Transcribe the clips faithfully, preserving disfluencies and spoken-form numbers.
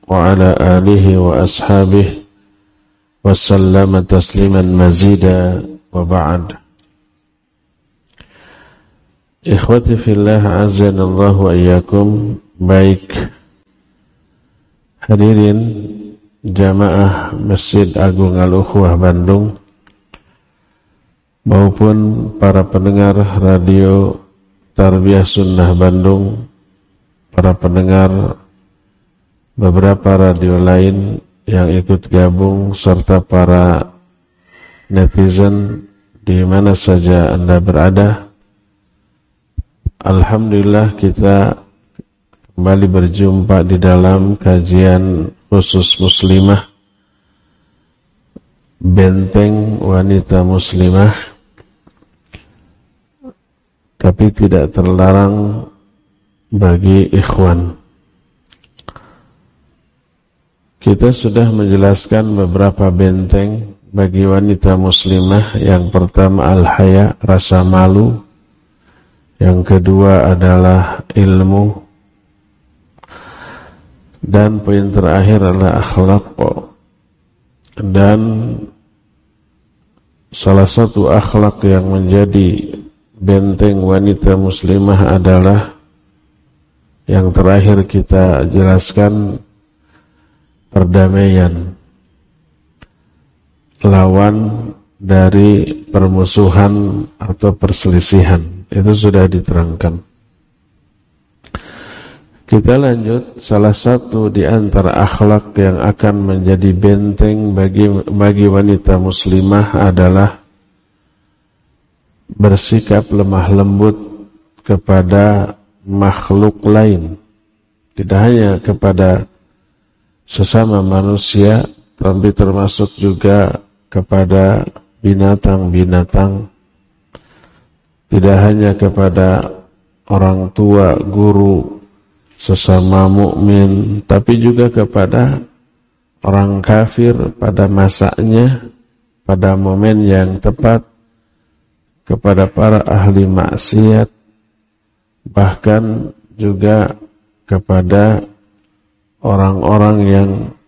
وعلى آله وأصحابه وسلم تسليما مزيدا وبعد. Ikhwati fillah azanallahu wa iyyakum. Baik hadirin jamaah Masjid Agung Al-Ukhwah Bandung maupun para pendengar radio Tarbiyah Sunnah Bandung, para pendengar beberapa radio lain yang ikut gabung, serta para netizen di mana saja Anda berada. Alhamdulillah kita kembali berjumpa di dalam kajian khusus muslimah, benteng wanita muslimah, tapi tidak terlarang bagi ikhwan. Kita sudah menjelaskan beberapa benteng bagi wanita muslimah. Yang pertama al-haya, rasa malu. Yang kedua adalah ilmu. Dan poin terakhir adalah akhlak. Dan salah satu akhlak yang menjadi benteng wanita muslimah adalah yang terakhir kita jelaskan, perdamaian, lawan dari permusuhan atau perselisihan. Itu sudah diterangkan. Kita lanjut. Salah satu di antara akhlak yang akan menjadi benteng bagi bagi wanita muslimah adalah bersikap lemah lembut kepada makhluk lain. Tidak hanya kepada sesama manusia, tapi termasuk juga kepada binatang-binatang. Tidak hanya kepada orang tua, guru, sesama mukmin, tapi juga kepada orang kafir pada masanya, pada momen yang tepat, kepada para ahli maksiat, bahkan juga kepada orang-orang yang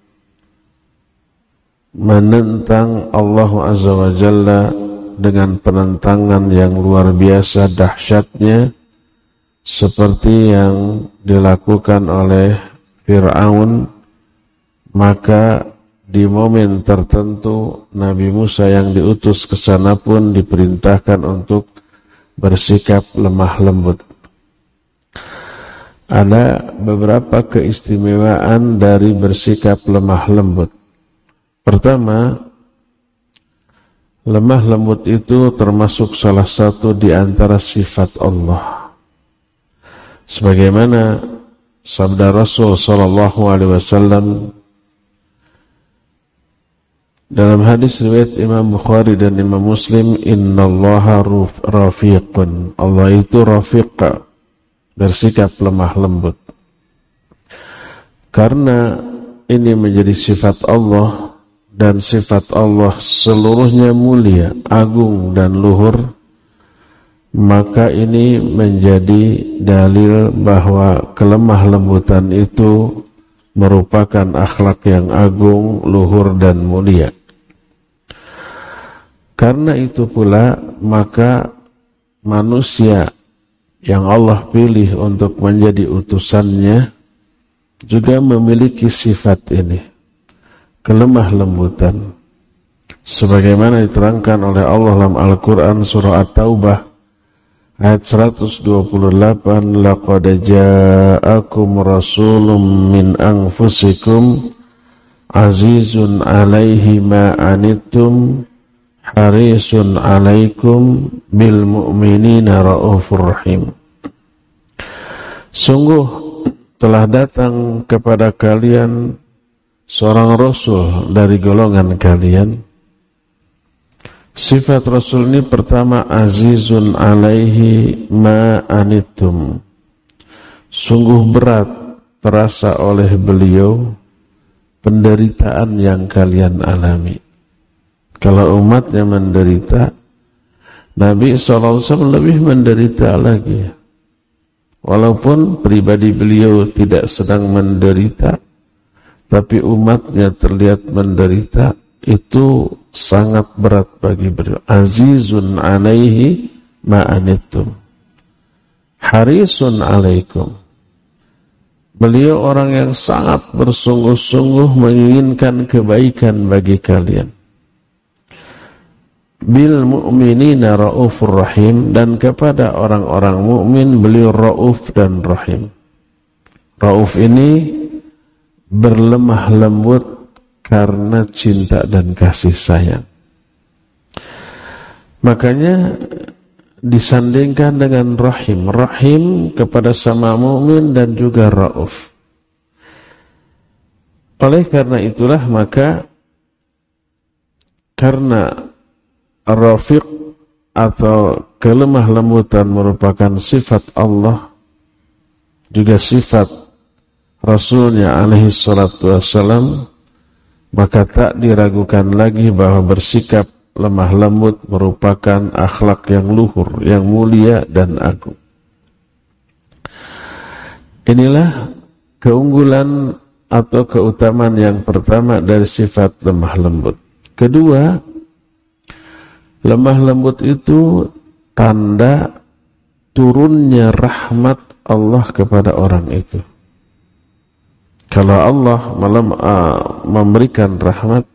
menentang Allah Azza wa Jalla dengan penentangan yang luar biasa dahsyatnya, seperti yang dilakukan oleh Fir'aun. Maka di momen tertentu Nabi Musa yang diutus ke sana pun diperintahkan untuk bersikap lemah lembut. Ada beberapa keistimewaan dari bersikap lemah lembut. Pertama, lemah lembut itu termasuk salah satu di antara sifat Allah. Sebagaimana sabda Rasul sallallahu alaihi wasallam dalam hadis riwayat Imam Bukhari dan Imam Muslim, innallaha rafiqun. Allah itu rafiq, bersikap lemah lembut. Karena ini menjadi sifat Allah, dan sifat Allah seluruhnya mulia, agung dan luhur, maka ini menjadi dalil bahwa kelemah lembutan itu merupakan akhlak yang agung, luhur dan mulia. Karena itu pula, maka manusia yang Allah pilih untuk menjadi utusannya juga memiliki sifat ini, kelemah lembutan. Sebagaimana diterangkan oleh Allah dalam Al-Quran surah At-Taubah ayat seratus dua puluh delapan, laqad ja'akum rasulun min anfusikum azizun alaihi ma anittum harisun alaikum bil mu'minina raufur rahim. Sungguh telah datang kepada kalian seorang Rasul dari golongan kalian. Sifat Rasul ini pertama, azizun alaihi ma anittum. Sungguh berat terasa oleh beliau penderitaan yang kalian alami. Kalau umatnya menderita, Nabi shallallahu alaihi wasallam lebih menderita lagi. Walaupun pribadi beliau tidak sedang menderita, tapi umatnya terlihat menderita, itu sangat berat bagi beliau. Azizun alaihi ma'anittum harisun alaikum. Beliau orang yang sangat bersungguh-sungguh menginginkan kebaikan bagi kalian. Bil mu'minina raufur rahim, dan kepada orang-orang mukmin beliau rauf dan rahim. Rauf ini berlemah lembut karena cinta dan kasih sayang. Makanya disandingkan dengan rahim. Rahim kepada sama mukmin dan juga rauf. Oleh karena itulah maka karena rafiq atau kelemah lembutan merupakan sifat Allah, juga sifat Rasulnya alaihi salatu wassalam, maka tak diragukan lagi bahwa bersikap lemah lembut merupakan akhlak yang luhur, yang mulia dan agung. Inilah keunggulan atau keutamaan yang pertama dari sifat lemah lembut. Kedua, lemah lembut itu tanda turunnya rahmat Allah kepada orang itu. Kalau Allah malam, uh, memberikan rahmat,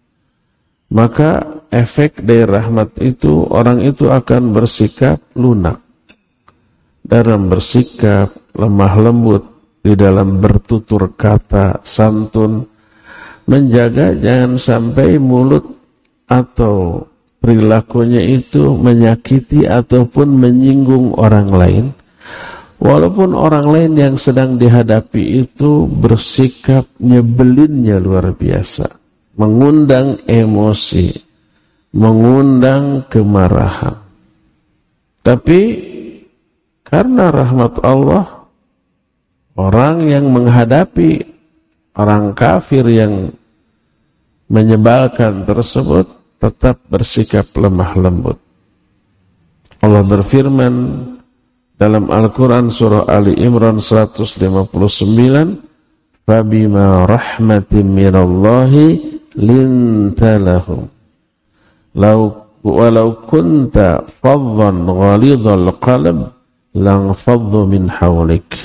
maka efek dari rahmat itu, orang itu akan bersikap lunak dalam bersikap, lemah lembut di dalam bertutur kata, santun, menjaga jangan sampai mulut atau perilakunya itu menyakiti ataupun menyinggung orang lain. Walaupun orang lain yang sedang dihadapi itu bersikap nyebelinnya luar biasa, mengundang emosi, mengundang kemarahan. Tapi karena rahmat Allah, orang yang menghadapi orang kafir yang menyebalkan tersebut tetap bersikap lemah lembut. Allah berfirman dalam Al-Quran surah Ali Imran seratus lima puluh sembilan, "Fabima rahmatin minallahi linta lahum, law walau kunta faddan ghalidhal qalb lang faddu min hawlik."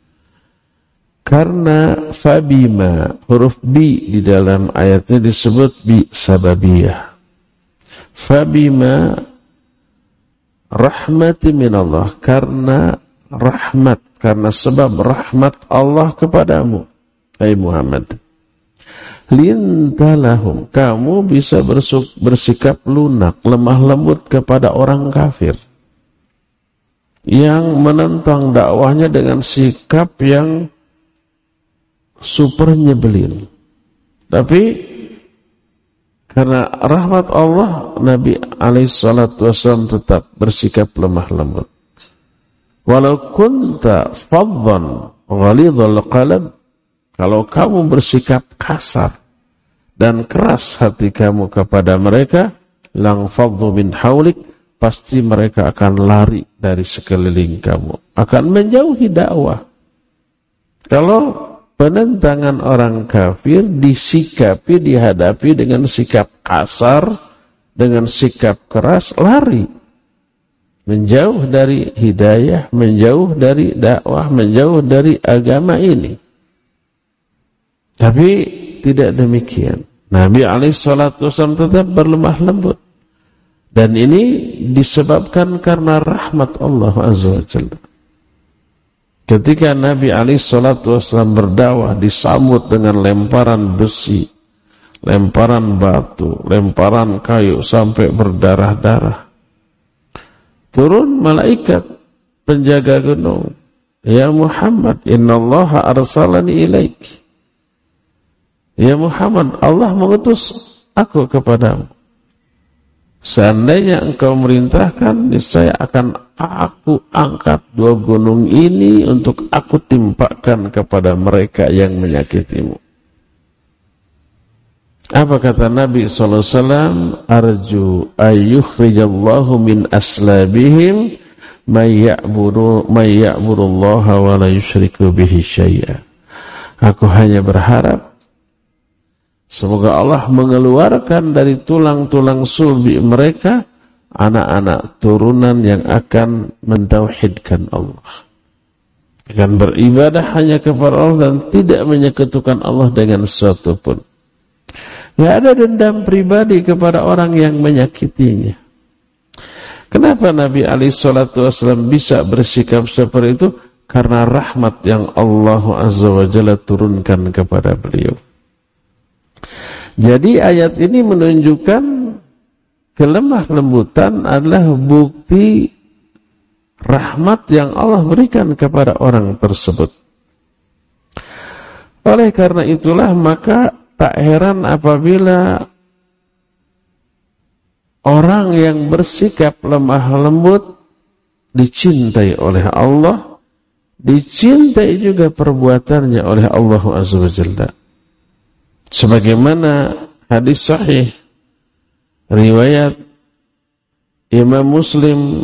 Karena fabima, huruf bi di dalam ayatnya disebut bi sababiyah. Fabima rahmati minallah, karena rahmat, karena sebab rahmat Allah kepadamu, hai Muhammad. Lintalahum, kamu bisa bersikap lunak, lemah lembut kepada orang kafir yang menentang dakwahnya dengan sikap yang super nyebelin. Tapi karena rahmat Allah, Nabi alaihi salatu wasallam tetap bersikap lemah lembut. Walau kunta faddan ghalidhal qalb, kalau kamu bersikap kasar dan keras hati kamu kepada mereka, lang faddu min haulik, pasti mereka akan lari dari sekeliling kamu, akan menjauhi dakwah. Kalau penentangan orang kafir disikapi, dihadapi dengan sikap kasar, dengan sikap keras, lari. Menjauh dari hidayah, menjauh dari dakwah, menjauh dari agama ini. Tapi tidak demikian. Nabi alaihi salatu wasallam tetap berlemah lembut. Dan ini disebabkan karena rahmat Allah azza wa jalla. Ketika Nabi alaihi salatu wasallam berdakwah, disambut dengan lemparan besi, lemparan batu, lemparan kayu sampai berdarah-darah. Turun malaikat penjaga gunung, "Ya Muhammad, innallaha arsalani ilaik." Ya Muhammad, Allah mengutus aku kepadamu. Seandainya engkau merintahkan, niscaya akan aku angkat dua gunung ini untuk aku timpakan kepada mereka yang menyakitimu. Apa kata Nabi sallallahu alaihi wasallam? Arju ayyukhrijallahu min aslabihim may ya'budu may ya'budullaha wa la yusyriku bihi syai'a. Aku hanya berharap Semoga Allah mengeluarkan dari tulang-tulang sulbi mereka anak-anak turunan yang akan mentauhidkan Allah, akan beribadah hanya kepada Allah dan tidak menyekutukan Allah dengan sesuatu pun. Tidak ada dendam pribadi kepada orang yang menyakitinya. Kenapa Nabi alaihi salatu wasallam bisa bersikap seperti itu? Karena rahmat yang Allah azza wa jalla turunkan kepada beliau. Jadi ayat ini menunjukkan kelemah lembutan adalah bukti rahmat yang Allah berikan kepada orang tersebut. Oleh karena itulah maka tak heran apabila orang yang bersikap lemah lembut dicintai oleh Allah, dicintai juga perbuatannya oleh Allah azza wa jalla. Sebagaimana hadis sahih riwayat Imam Muslim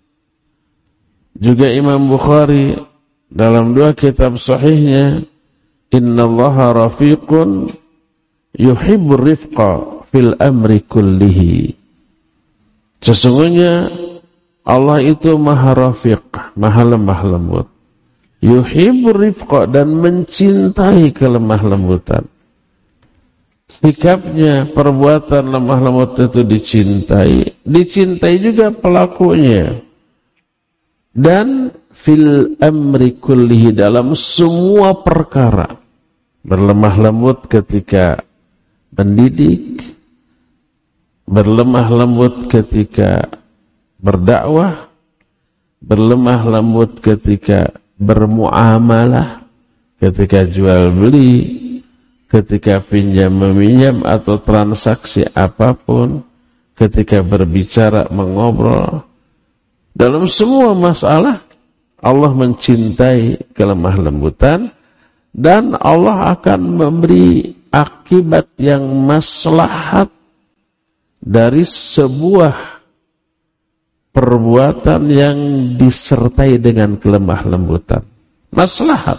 juga Imam Bukhari dalam dua kitab sahihnya, innallaha rafiqun yuhibbur rifqa fil amri kullihi. Sesungguhnya Allah itu maha rafiq, maha lemah lembut. Yuhibbur rifqa, dan mencintai kelemah lembutan. Sikapnya, perbuatan lemah lembut itu dicintai, dicintai juga pelakunya. Dan fil amri kullihi, dalam semua perkara. Berlemah lembut ketika mendidik, berlemah lembut ketika berdakwah, berlemah lembut ketika bermuamalah, ketika jual beli, ketika pinjam meminjam atau transaksi apapun, ketika berbicara mengobrol, dalam semua masalah Allah mencintai kelemah lembutan, dan Allah akan memberi akibat yang maslahat dari sebuah perbuatan yang disertai dengan kelemah lembutan. Maslahat.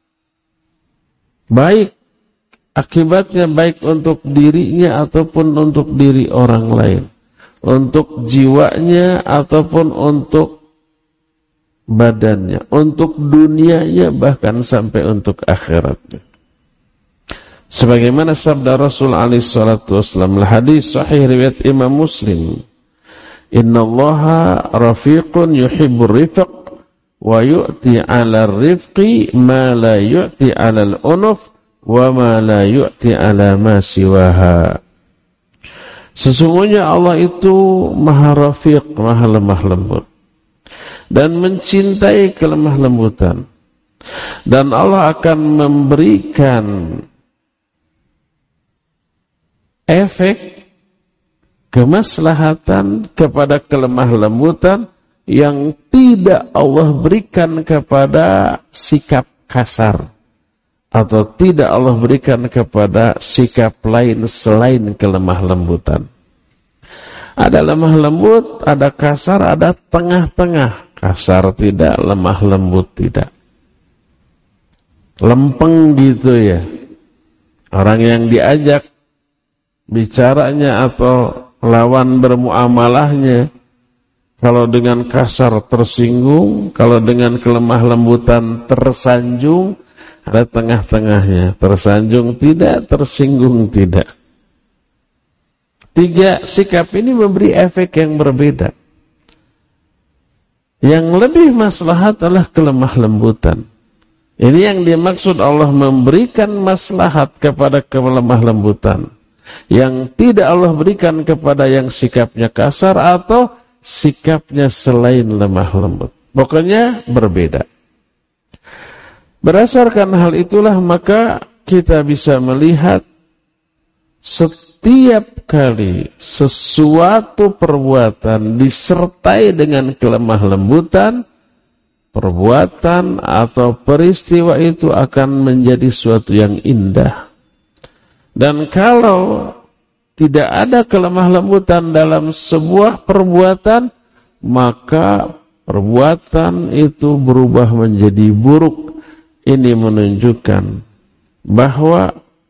Baik akibatnya, baik untuk dirinya ataupun untuk diri orang lain. Untuk jiwanya ataupun untuk badannya. Untuk dunianya bahkan sampai untuk akhiratnya. Sebagaimana sabda Rasul alaihi salatu wasallam, hadis sahih riwayat Imam Muslim, innallaha rafiqun yuhibbur rifq wa yu'ti 'alal rifqi ma la yu'ti 'alal unuf wa ma la yu'ti 'ala ma siwaha. Sesungguhnya Allah itu maha rafiq, maha lemah lembut, dan mencintai kelemah lembutan. Dan Allah akan memberikan efek kemaslahatan kepada kelemah lembutan yang tidak Allah berikan kepada sikap kasar, atau tidak Allah berikan kepada sikap lain selain kelemah lembutan. Ada lemah lembut, ada kasar, ada tengah-tengah. Kasar tidak, lemah lembut tidak. Lempeng gitu ya. Orang yang diajak bicaranya atau lawan bermuamalahnya, kalau dengan kasar tersinggung, kalau dengan kelemah lembutan tersanjung. Ada tengah-tengahnya, tersanjung tidak, tersinggung tidak. Tiga sikap ini memberi efek yang berbeda. Yang lebih maslahat adalah kelemah lembutan. Ini yang dimaksud Allah memberikan maslahat kepada kelemah lembutan. Yang tidak Allah berikan kepada yang sikapnya kasar atau sikapnya selain lemah lembut. Pokoknya berbeda. Berdasarkan hal itulah maka kita bisa melihat setiap kali sesuatu perbuatan disertai dengan kelemah lembutan, perbuatan atau peristiwa itu akan menjadi suatu yang indah. Dan kalau tidak ada kelemah lembutan dalam sebuah perbuatan, maka perbuatan itu berubah menjadi buruk. Ini menunjukkan bahwa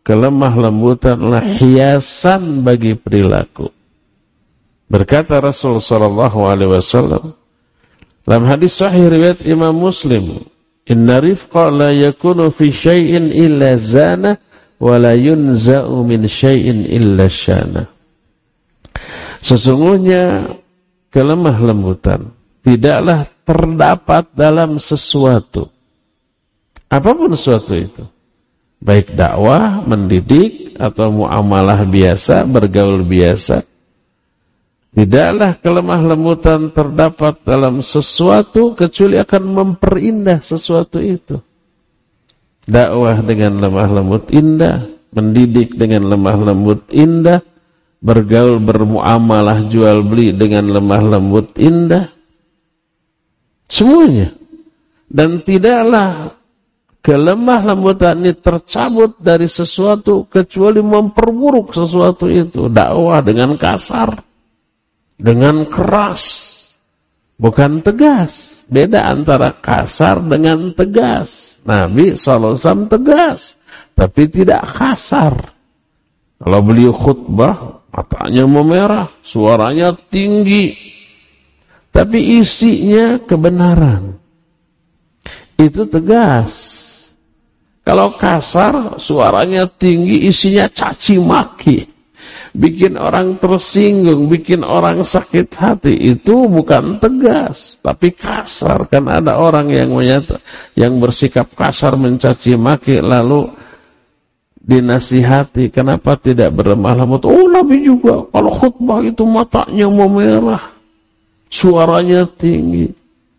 kelemah lembutan adalah hiasan bagi perilaku. Berkata Rasul sallallahu alaihi wasallam dalam hadis sahih riwayat Imam Muslim, "Inna rifqa la yakunu fi syai'in illa zana wa la yunza'u min syai'in illa syana." Sesungguhnya kelemah lembutan tidaklah terdapat dalam sesuatu, apapun sesuatu itu, baik dakwah, mendidik, atau muamalah biasa, bergaul biasa. Tidaklah kelemah lembutan terdapat dalam sesuatu kecuali akan memperindah sesuatu itu. Dakwah dengan lemah lembut indah, mendidik dengan lemah lembut indah, bergaul bermuamalah jual beli dengan lemah lembut indah. Semuanya. Dan tidaklah kelemah lembutan ini tercabut dari sesuatu kecuali memperburuk sesuatu itu. Dakwah dengan kasar, dengan keras, bukan tegas. Beda antara kasar dengan tegas. Nabi shallallahu alaihi wasallam tegas, tapi tidak kasar. Kalau beliau khutbah, matanya memerah, suaranya tinggi, tapi isinya kebenaran. Itu tegas. Kalau kasar, suaranya tinggi, isinya caci maki, bikin orang tersinggung, bikin orang sakit hati, itu bukan tegas, tapi kasar. Kan ada orang yang menyata, yang bersikap kasar, mencaci maki, lalu dinasihati, kenapa tidak berlemah lembut? Oh, Nabi juga kalau khutbah itu matanya memerah, suaranya tinggi.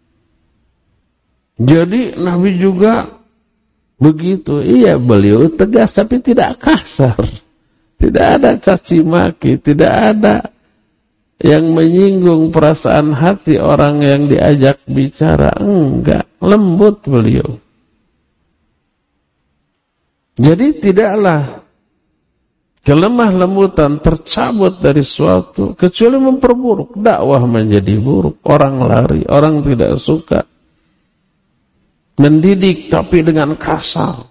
Jadi Nabi juga begitu. Iya, beliau tegas tapi tidak kasar. Tidak ada caci maki, tidak ada yang menyinggung perasaan hati orang yang diajak bicara. Enggak, lembut beliau. Jadi tidaklah kelemah lembutan tercabut dari suatu kecuali memperburuk. Dakwah menjadi buruk, orang lari, orang tidak suka. Mendidik tapi dengan kasar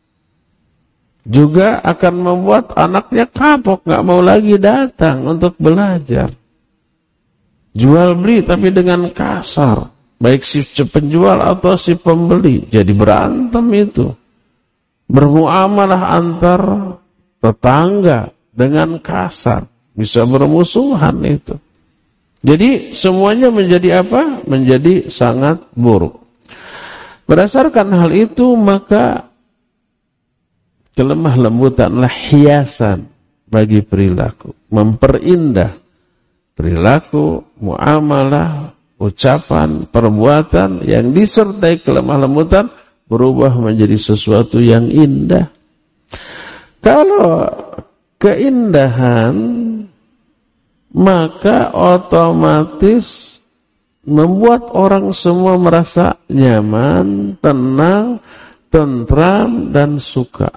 juga akan membuat anaknya kapok, gak mau lagi datang untuk belajar. Jual beli tapi dengan kasar, baik si penjual atau si pembeli, jadi berantem itu. Bermuamalah antar tetangga dengan kasar, bisa bermusuhan itu. Jadi semuanya menjadi apa? Menjadi sangat buruk. Berdasarkan hal itu, maka kelemah lembutanlah hiasan bagi perilaku, memperindah perilaku, muamalah, ucapan, perbuatan yang disertai kelemah lembutan berubah menjadi sesuatu yang indah. Kalau keindahan, maka otomatis membuat orang semua merasa nyaman, tenang, tentram, dan suka.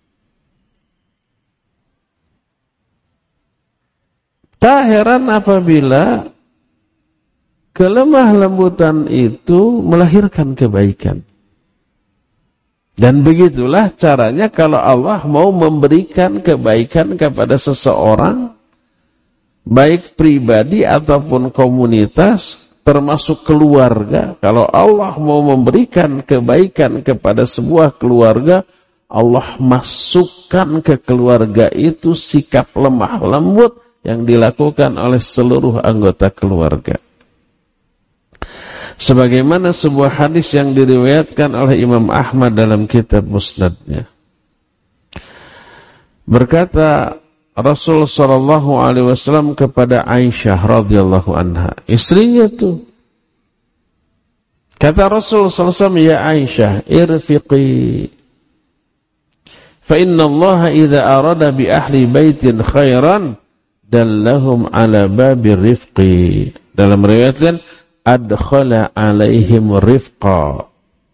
Tak heran apabila kelemah lembutan itu melahirkan kebaikan. Dan begitulah caranya kalau Allah mau memberikan kebaikan kepada seseorang, baik pribadi ataupun komunitas, termasuk keluarga. Kalau Allah mau memberikan kebaikan kepada sebuah keluarga, Allah masukkan ke keluarga itu sikap lemah lembut yang dilakukan oleh seluruh anggota keluarga. Sebagaimana sebuah hadis yang diriwayatkan oleh Imam Ahmad dalam kitab Musnadnya. Berkata Rasul sallallahu alaihi wasallam kepada Aisyah radhiyallahu anha, istrinya tuh. Kata Rasul sallallahu alaihi wasallam, "Ya Aisyah, irfiqi. Fa inna Allah idza arada bi ahli baitin khairan dallahum ala babir rifqi." Dalam riwayat lain, adkhala alaihim rifqa.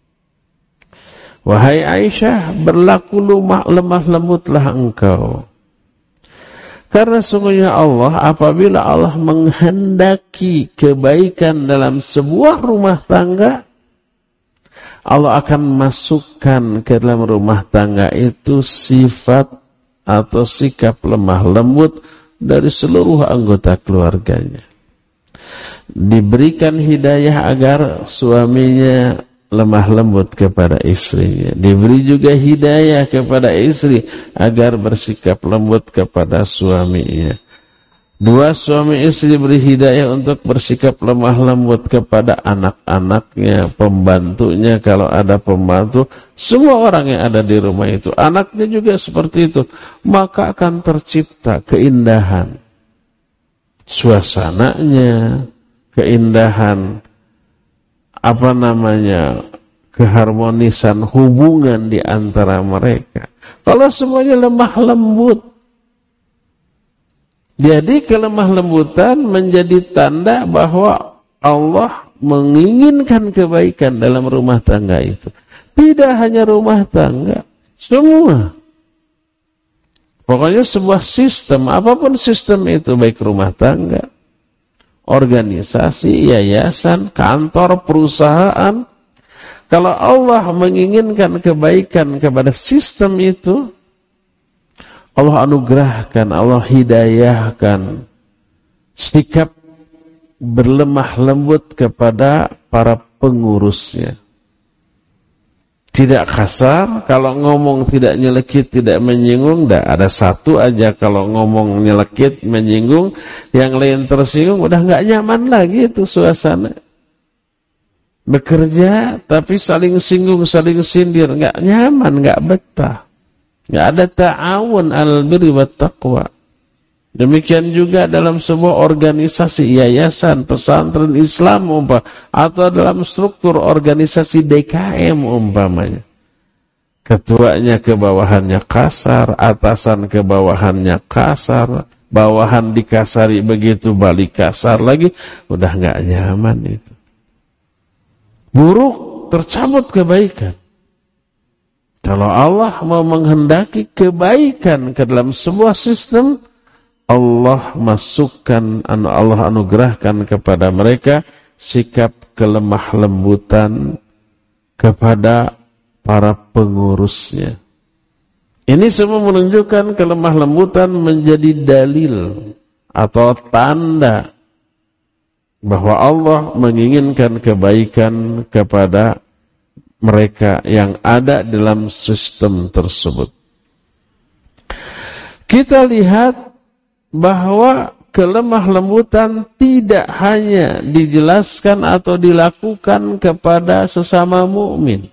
Wahai Aisyah, berlaku lemah, lemah lembutlah engkau. Karena sungguhnya Allah, apabila Allah menghendaki kebaikan dalam sebuah rumah tangga, Allah akan masukkan ke dalam rumah tangga itu sifat atau sikap lemah lembut dari seluruh anggota keluarganya. Diberikan hidayah agar suaminya lemah lembut kepada istrinya. Diberi juga hidayah kepada istri agar bersikap lembut kepada suaminya. Dua suami istri diberi hidayah untuk bersikap lemah lembut kepada anak-anaknya, pembantunya kalau ada pembantu, semua orang yang ada di rumah itu. Anaknya juga seperti itu. Maka akan tercipta keindahan suasananya, keindahan apa namanya, keharmonisan hubungan di antara mereka. Kalau semuanya lemah lembut, jadi kelemah lembutan menjadi tanda bahwa Allah menginginkan kebaikan dalam rumah tangga itu. Tidak hanya rumah tangga, semua. Pokoknya sebuah sistem, apapun sistem itu, baik rumah tangga, organisasi, yayasan, kantor, perusahaan. Kalau Allah menginginkan kebaikan kepada sistem itu, Allah anugerahkan, Allah hidayahkan sikap berlemah lembut kepada para pengurusnya. Tidak kasar, kalau ngomong tidak nyelekit, tidak menyinggung, dah ada satu aja kalau ngomong nyelekit, menyinggung, yang lain tersinggung, udah nggak nyaman lagi itu suasana. Bekerja tapi saling singgung, saling sindir, nggak nyaman, nggak betah. Nggak ada ta'awun alal birri wat taqwa. Demikian juga dalam sebuah organisasi, yayasan, pesantren Islam umpah, atau dalam struktur organisasi D K M umpamanya. Ketuanya ke bawahannya kasar, atasan ke bawahannya kasar, bawahan dikasari begitu balik kasar lagi, udah nggak nyaman itu. Buruk, tercabut kebaikan. Kalau Allah mau menghendaki kebaikan ke dalam sebuah sistem, Allah masukkan, Allah anugerahkan kepada mereka sikap kelemah lembutan kepada para pengurusnya. Ini semua menunjukkan kelemah lembutan menjadi dalil atau tanda bahwa Allah menginginkan kebaikan kepada mereka yang ada dalam sistem tersebut. Kita lihat bahwa kelemah lembutan tidak hanya dijelaskan atau dilakukan kepada sesama mukmin,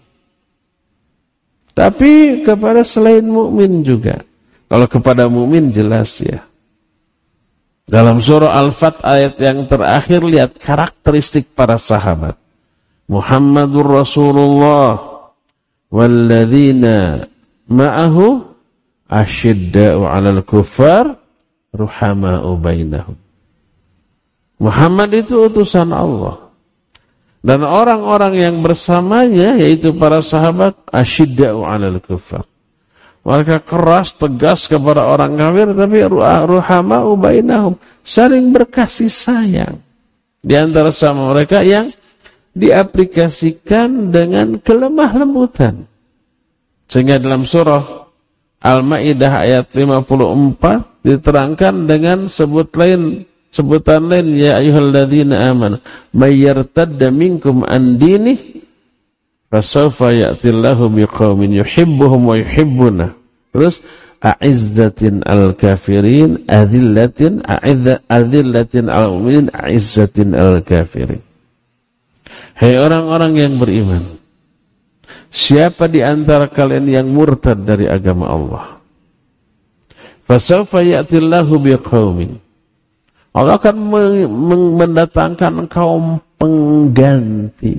tapi kepada selain mukmin juga. Kalau kepada mukmin jelas ya. Dalam surah Al-Fat ayat yang terakhir, lihat karakteristik para sahabat. Muhammadur Rasulullah walladzina ma'ahu asyidda'u 'alal kuffar ruhama'u bainahum. Muhammad itu utusan Allah. Dan orang-orang yang bersamanya, yaitu para sahabat, asyidda'u 'alal kuffar. Mereka keras, tegas kepada orang kafir, tapi ruhama'u bainahum, saling berkasih sayang di antara sama mereka yang diaplikasikan dengan kelemah lembutan. Sehingga dalam surah Al-Maidah ayat lima puluh empat diterangkan dengan sebut lain, sebutan lain, ya ayyuhalladzina amanu may yartadda minkum an dinih fasawfa ya'tillahu biqaumin yuhibbuhum wa yuhibbuna. Terus a'izzatin al-kafirin adzillatin a'illatin al-mu'minin a'izzatin al-kafirin. Hai orang-orang yang beriman, siapa di antara kalian yang murtad dari agama Allah? Fasawfa ya'tillahu biqaumin. Allah akan mendatangkan kaum pengganti.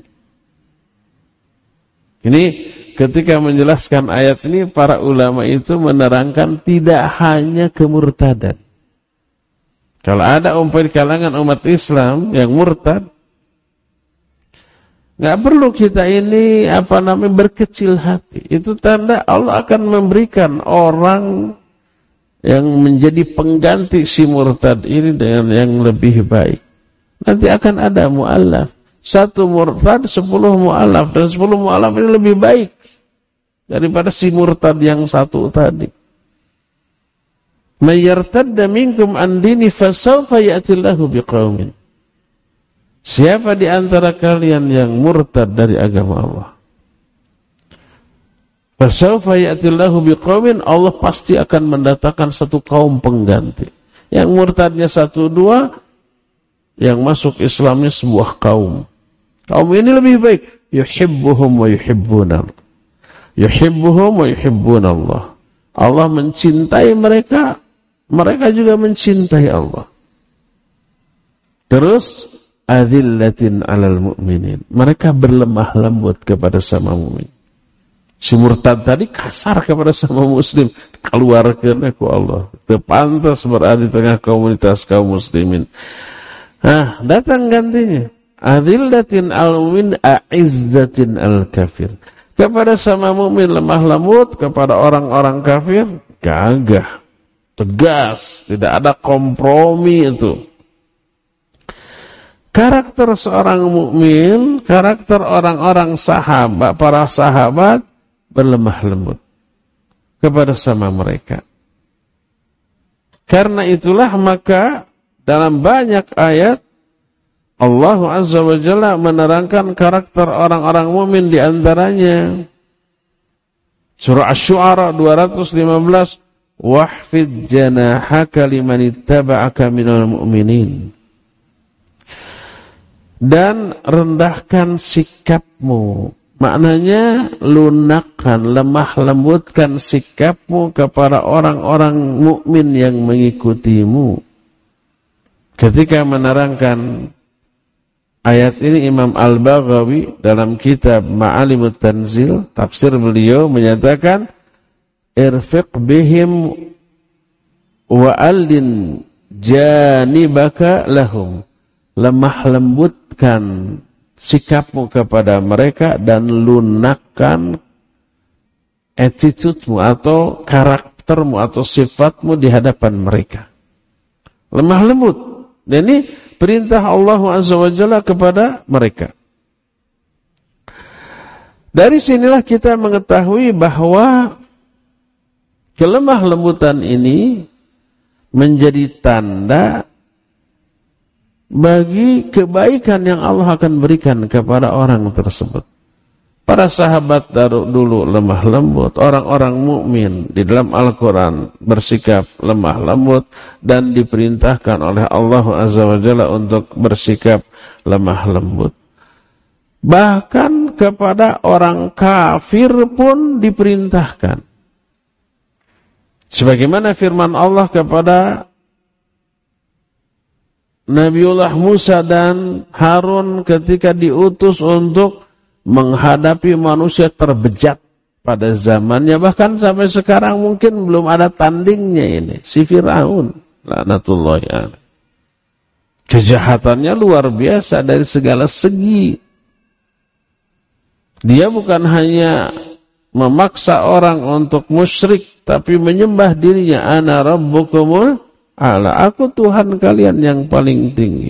Ini ketika menjelaskan ayat ini, para ulama itu menerangkan tidak hanya kemurtadan. Kalau ada umpah di kalangan umat Islam yang murtad, nggak perlu kita ini apa namanya berkecil hati. Itu tanda Allah akan memberikan orang yang menjadi pengganti si murtad ini dengan yang lebih baik. Nanti akan ada mu'allaf. Satu murtad, sepuluh mu'allaf. Dan sepuluh mu'allaf ini lebih baik daripada si murtad yang satu tadi. may yartadda minkum an dini fasawfa ya'tillahu biqaumin. Siapa di antara kalian yang murtad dari agama Allah, fasawfa ya'tillahu biqaumin, Allah pasti akan mendatangkan satu kaum pengganti. Yang murtadnya satu dua, yang masuk Islamnya sebuah kaum. Kaum ini lebih baik. Yuhibbuhum wa yuhibbuna. Yuhibbuhum wa yuhibbuna Allah. Allah mencintai mereka, mereka juga mencintai Allah. Terus adzillatin 'alal mu'minin. Mereka berlemah lembut kepada sama mukmin. Si murtad tadi kasar kepada sama muslim, keluarkan aku Allah. Terpantas berada di tengah komunitas kaum muslimin. Nah, datang gantinya. Adzillatin 'alal mu'min, a'izzatin 'alal kafir. Kepada sama mukmin lemah lembut, kepada orang-orang kafir gagah, tegas, tidak ada kompromi itu. Karakter seorang mukmin, karakter orang-orang sahabat, para sahabat berlemah lembut kepada sama mereka. Karena itulah maka dalam banyak ayat Allah Azza wa Jalla menerangkan karakter orang-orang mukmin, di antaranya surah Asy-Syu'ara dua ratus lima belas, wahfid janahaka liman ittaba'aka minal mu'minin. Dan rendahkan sikapmu, maknanya lunakkan, lemah lembutkan sikapmu kepada orang-orang mukmin yang mengikutimu. Ketika menerangkan ayat ini, Imam Al-Baghawi dalam kitab Ma'alimut Tanzil, tafsir beliau menyatakan, irfiq bihim wa allin janibaka lahum. Lemah lembutkan sikapmu kepada mereka dan lunakkan attitude-mu atau karaktermu atau sifatmu di hadapan mereka. Lemah lembut. Dan ini perintah Allah Azza wa Jalla kepada mereka. Dari sinilah kita mengetahui bahwa kelemah lembutan ini menjadi tanda bagi kebaikan yang Allah akan berikan kepada orang tersebut. Para sahabat dulu lemah lembut, orang-orang mukmin di dalam Al-Quran bersikap lemah lembut dan diperintahkan oleh Allah Azza wa Jalla untuk bersikap lemah lembut. Bahkan kepada orang kafir pun diperintahkan. Sebagaimana firman Allah kepada Nabiullah Musa dan Harun ketika diutus untuk menghadapi manusia terbejat pada zamannya, bahkan sampai sekarang mungkin belum ada tandingnya ini, si Fir'aun laknatullahi alaih. Kejahatannya luar biasa dari segala segi. Dia bukan hanya memaksa orang untuk musyrik, tapi menyembah dirinya, ana rabbukumul a'la, aku Tuhan kalian yang paling tinggi.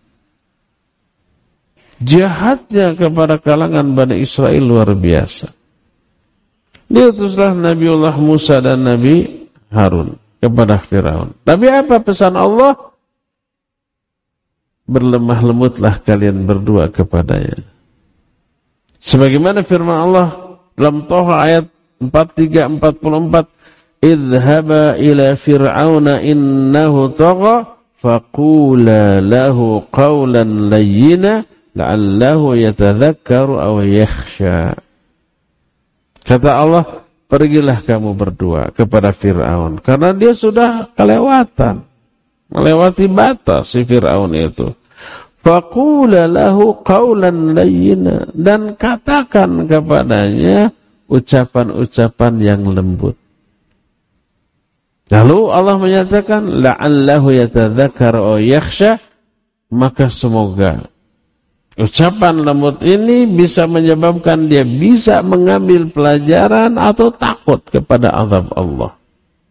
Jahatnya kepada kalangan Bani Israel luar biasa. Diutuslah Nabiullah Musa dan Nabi Harun kepada Firaun. Tapi apa pesan Allah? Berlemah lembutlah kalian berdua kepadanya. Sebagaimana firman Allah dalam Thaha ayat empat puluh tiga empat puluh empat, idhaba ila fir'auna innahu tagha faqula lahu qawlan layyina la'allahu yatadhakkaru aw yakhsha. Kata Allah, pergilah kamu berdua kepada Fir'aun, karena dia sudah kelewatan, melewati batas si Fir'aun itu. Faqula lahu qawlan layyina, dan katakan kepadanya ucapan-ucapan yang lembut. Lalu Allah menyatakan la'allahu yatadhakkaru aw yakhsha, maka semoga ucapan lembut ini bisa menyebabkan dia bisa mengambil pelajaran atau takut kepada azab Allah.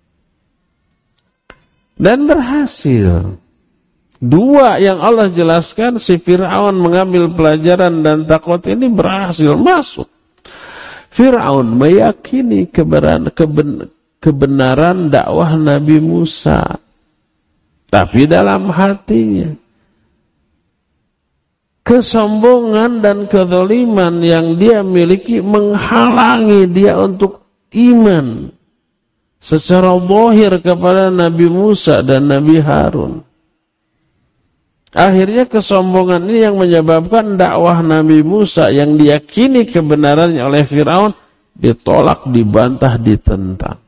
Dan berhasil. Dua yang Allah jelaskan, si Fir'aun mengambil pelajaran dan takut ini berhasil masuk. Fir'aun meyakini kebenaran, keben, kebenaran dakwah Nabi Musa. Tapi dalam hatinya kesombongan dan kezaliman yang dia miliki menghalangi dia untuk iman secara zahir kepada Nabi Musa dan Nabi Harun. Akhirnya kesombongan ini yang menyebabkan dakwah Nabi Musa yang diyakini kebenarannya oleh Fir'aun ditolak, dibantah, ditentang.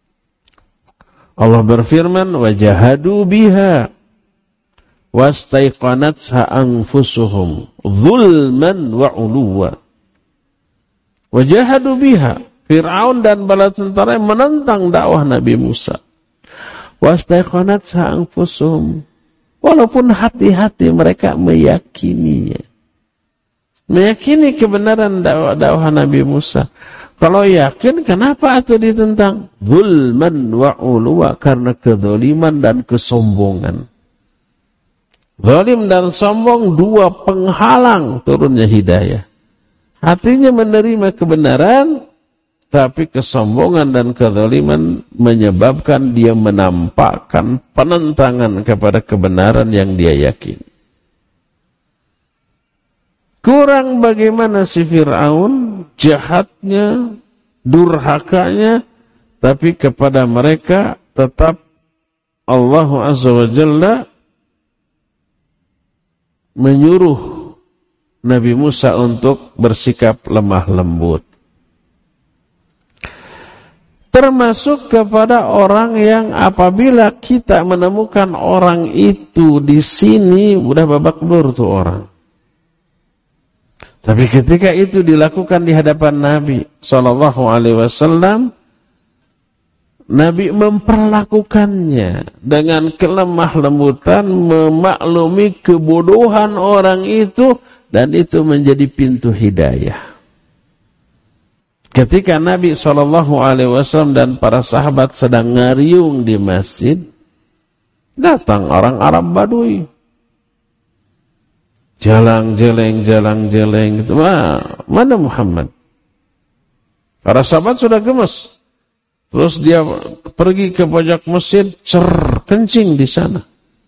Allah berfirman, wajahadu biha wastaiqanatha anfusuhum zulman wa uluwa. Wajahadu biha, Fir'aun dan bala tentara menentang dakwah Nabi Musa. Wastaiqanatha anfusuhum, walaupun hati-hati mereka meyakininya, meyakini kebenaran dakwah, dakwah Nabi Musa. Kalau yakin, kenapa itu ditentang? Zulman wa uluwa, karena kezaliman dan kesombongan. Zalim dan sombong dua penghalang turunnya hidayah. Hatinya menerima kebenaran, tapi kesombongan dan kezaliman menyebabkan dia menampakkan penentangan kepada kebenaran yang dia yakini. Kurang bagaimana si Fir'aun, jahatnya, durhakanya, tapi kepada mereka tetap Allah Azza wa Jalla menyuruh Nabi Musa untuk bersikap lemah lembut. Termasuk kepada orang yang apabila kita menemukan orang itu di sini, udah babak belur tuh orang. Tapi ketika itu dilakukan di hadapan Nabi shallallahu alaihi wasallam, Nabi memperlakukannya dengan kelemah lembutan, memaklumi kebodohan orang itu, dan itu menjadi pintu hidayah. Ketika Nabi shallallahu alaihi wasallam dan para sahabat sedang ngariung di masjid, datang orang Arab Badui. Jalang-jeleng, jalang-jeleng. Wah, mana Muhammad? Para sahabat sudah gemes. Terus dia pergi ke pojok masjid, cer, kencing di sana.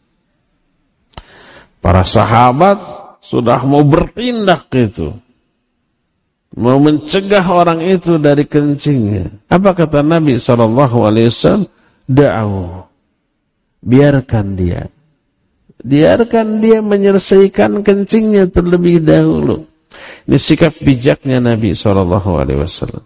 Para sahabat sudah mau bertindak itu, mau mencegah orang itu dari kencingnya. Apa kata Nabi shallallahu alaihi wasallam? Da'u, biarkan dia. Biarkan dia menyelesaikan kencingnya terlebih dahulu. Ini sikap bijaknya Nabi shallallahu alaihi wasallam.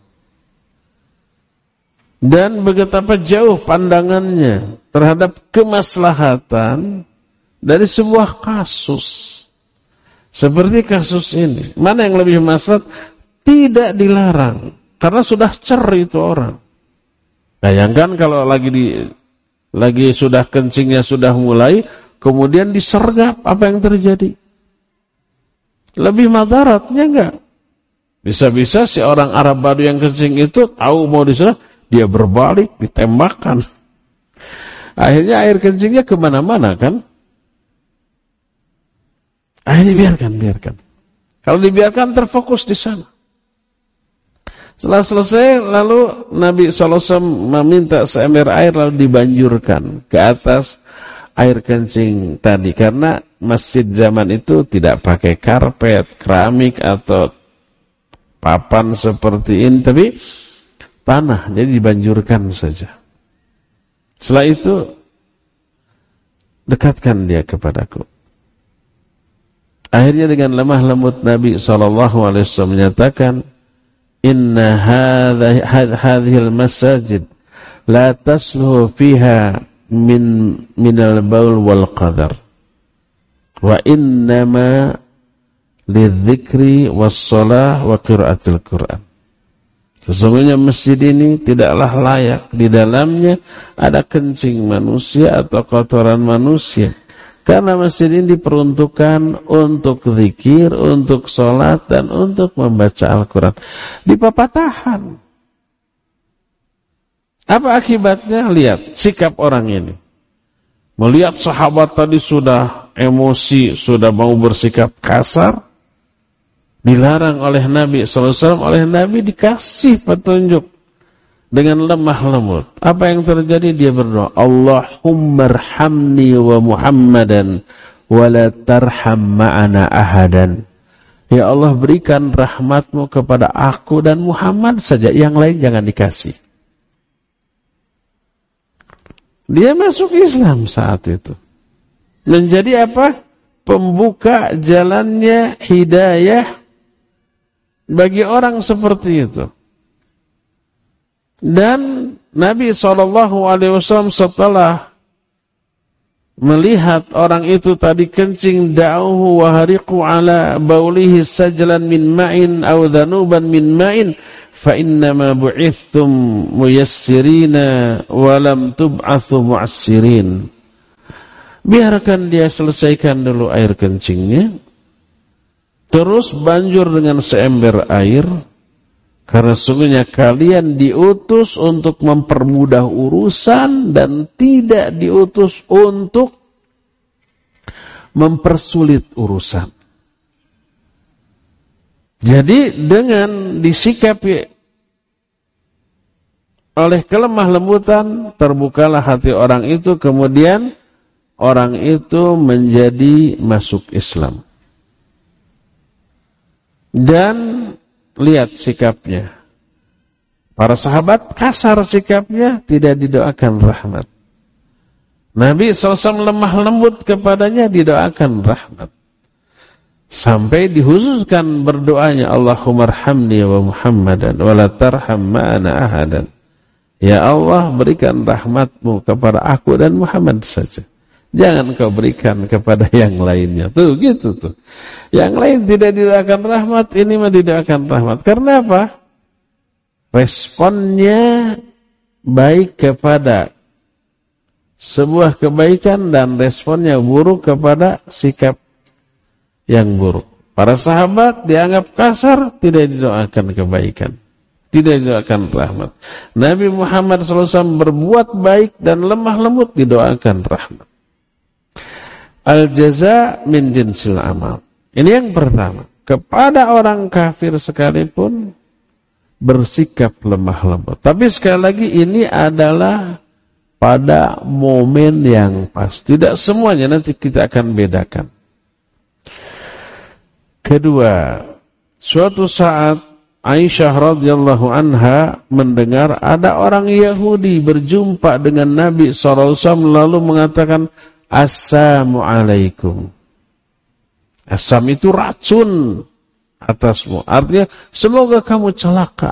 Dan betapa jauh pandangannya terhadap kemaslahatan dari sebuah kasus seperti kasus ini. Mana yang lebih maslahat? Tidak dilarang, karena sudah cer itu orang. Bayangkan kalau lagi di lagi sudah kencingnya sudah mulai, kemudian disergap, apa yang terjadi? Lebih madaratnya enggak? Bisa-bisa si orang Arab Badui yang kencing itu tahu mau disergap, dia berbalik, ditembakkan. Akhirnya air kencingnya kemana-mana kan? Akhirnya biarkan, biarkan. Kalau dibiarkan terfokus di sana. Setelah selesai, lalu Nabi shallallahu alaihi wasallam meminta seember air lalu dibanjurkan ke atas air kencing tadi. Karena masjid zaman itu tidak pakai karpet, keramik atau papan seperti ini, tapi tanah, jadi dibanjurkan saja. Setelah itu, dekatkan dia kepadaku. Akhirnya dengan lemah lembut Nabi shallallahu alaihi wasallam menyatakan, Inna hadhil masajid la tasluhu fiha min minal baul wal qadar. Wa innama lidzikri was shalah wa qiraatil Qur'an. Sesungguhnya masjid ini tidaklah layak di dalamnya ada kencing manusia atau kotoran manusia. Karena masjid ini diperuntukkan untuk zikir, untuk sholat, dan untuk membaca Al-Quran. Di papatahan. Apa akibatnya? Lihat sikap orang ini. Melihat sahabat tadi sudah emosi, sudah mau bersikap kasar, dilarang oleh Nabi shallallahu alaihi wasallam, oleh Nabi dikasih petunjuk dengan lemah lembut. Apa yang terjadi? Dia berdoa, Allahumma arhamni wa Muhammadan wa la tarham ma'ana ahadan. Ya Allah, berikan rahmatmu kepada aku dan Muhammad saja, yang lain jangan dikasih. Dia masuk Islam saat itu. Menjadi apa? Pembuka jalannya hidayah bagi orang seperti itu. Dan Nabi shallallahu alaihi wasallam setelah melihat orang itu tadi kencing, da'uhu wa hariqu ala baulihi sajlan min ma'in aw dhanuban min ma'in fa innama bu'ithtum muyassirina wa lam tub'atsu mu'assirin. Biarkan dia selesaikan dulu air kencingnya, terus banjur dengan seember air, karena sungguhnya kalian diutus untuk mempermudah urusan dan tidak diutus untuk mempersulit urusan. Jadi dengan disikapi oleh kelemah lembutan, terbukalah hati orang itu, kemudian orang itu menjadi masuk Islam. Dan lihat sikapnya. Para sahabat kasar sikapnya, tidak didoakan rahmat. Nabi shallallahu alaihi wasallam lemah lembut kepadanya, didoakan rahmat. Sampai dihususkan berdoanya, Allahumma arhamni wa Muhammadan wa la tarham ma'ana ahadan. Ya Allah, berikan rahmatmu kepada aku dan Muhammad saja. Jangan kau berikan kepada yang lainnya. Tuh, gitu tuh. Yang lain tidak didoakan rahmat, ini mah didoakan rahmat. Karena apa? Responnya baik kepada sebuah kebaikan dan responnya buruk kepada sikap yang buruk. Para sahabat dianggap kasar, tidak didoakan kebaikan, tidak didoakan rahmat. Nabi Muhammad shallallahu alaihi wasallam berbuat baik dan lemah lembut, didoakan rahmat. Al-jaza min jinsil amal. Ini yang pertama. Kepada orang kafir sekalipun bersikap lemah lembut. Tapi sekali lagi ini adalah pada momen yang pas. Tidak semuanya, nanti kita akan bedakan. Kedua, suatu saat Aisyah radhiyallahu anha mendengar ada orang Yahudi berjumpa dengan Nabi shallallahu alaihi wasallam lalu mengatakan, Assalamualaikum. Asam itu racun atasmu. Artinya semoga kamu celaka.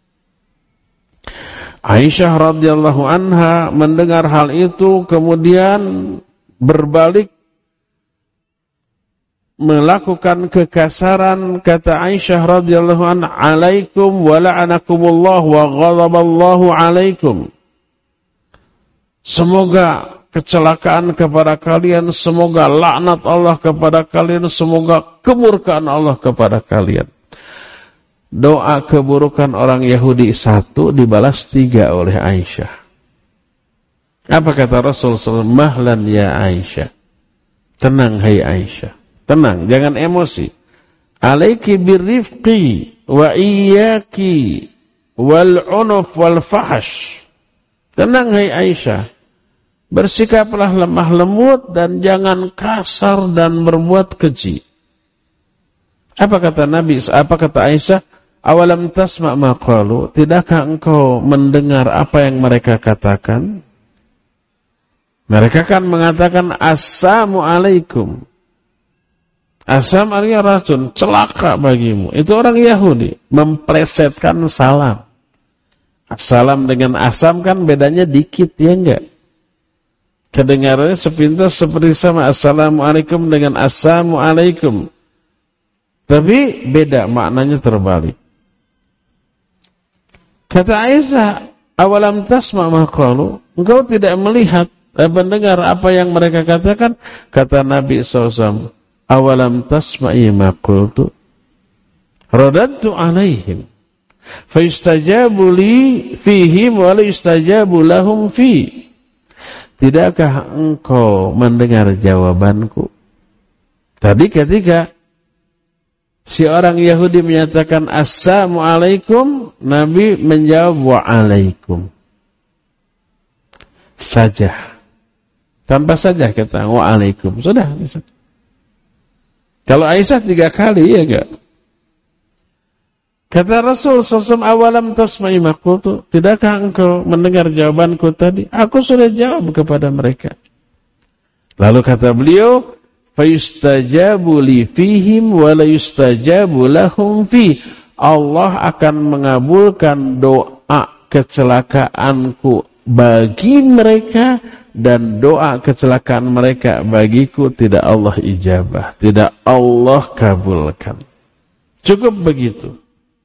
Aisyah radhiyallahu anha mendengar hal itu, kemudian berbalik melakukan kekasaran. Kata Aisyah radhiyallahu anha, alaikum wa la'anakumullah wa ghadaballahu alaikum. Semoga kecelakaan kepada kalian, semoga laknat Allah kepada kalian, semoga kemurkaan Allah kepada kalian. Doa keburukan orang Yahudi satu dibalas tiga oleh Aisyah. Apa kata Rasul sallallahu alaihi wasallam? Mahlan ya Aisyah. Tenang hai Aisyah. Tenang, jangan emosi. Alaiki birrifqi wa iyyaki wal unuf wal fahash. Tenang hai Aisyah. Bersikaplah lemah lembut dan jangan kasar dan berbuat keji. Apa kata Nabi? Apa kata Aisyah? Awalam tasma' ma qalu? Tidakkah engkau mendengar apa yang mereka katakan? Mereka kan mengatakan Assalamualaikum. Asam artinya racun, celaka bagimu. Itu orang Yahudi memplesetkan salam. Salam dengan asam kan bedanya dikit, ya enggak? Kedengarannya sepintas seperti sama. Assalamualaikum dengan Assalamualaikum. Tapi beda, maknanya terbalik. Kata Aisyah, awalam tasma' ma qalu? Engkau tidak melihat dan mendengar apa yang mereka katakan? Kata Nabi shallallahu alaihi wasallam, awalam tasma'i ma qultu? Radadtu alaihim. Faistajabu li fihim wa la istajabu lahum fi. Tidakkah engkau mendengar jawabanku? Tadi ketika Si orang Yahudi menyatakan Assalamualaikum, Nabi menjawab Waalaikum. Saja. Tanpa saja kata Waalaikum. Sudah. Kalau Aisyah tiga kali, ya enggak? Kata Rasul sallallahu alaihi wasallam, awalam tasma'i ma qultu, tidakkah engkau mendengar jawabanku tadi? Aku sudah jawab kepada mereka. Lalu kata beliau, fayustajabu li fihim wa la yustajabu lahum fi. Allah akan mengabulkan doa kecelakaanku bagi mereka dan doa kecelakaan mereka bagiku tidak Allah ijabah, tidak Allah kabulkan. Cukup begitu.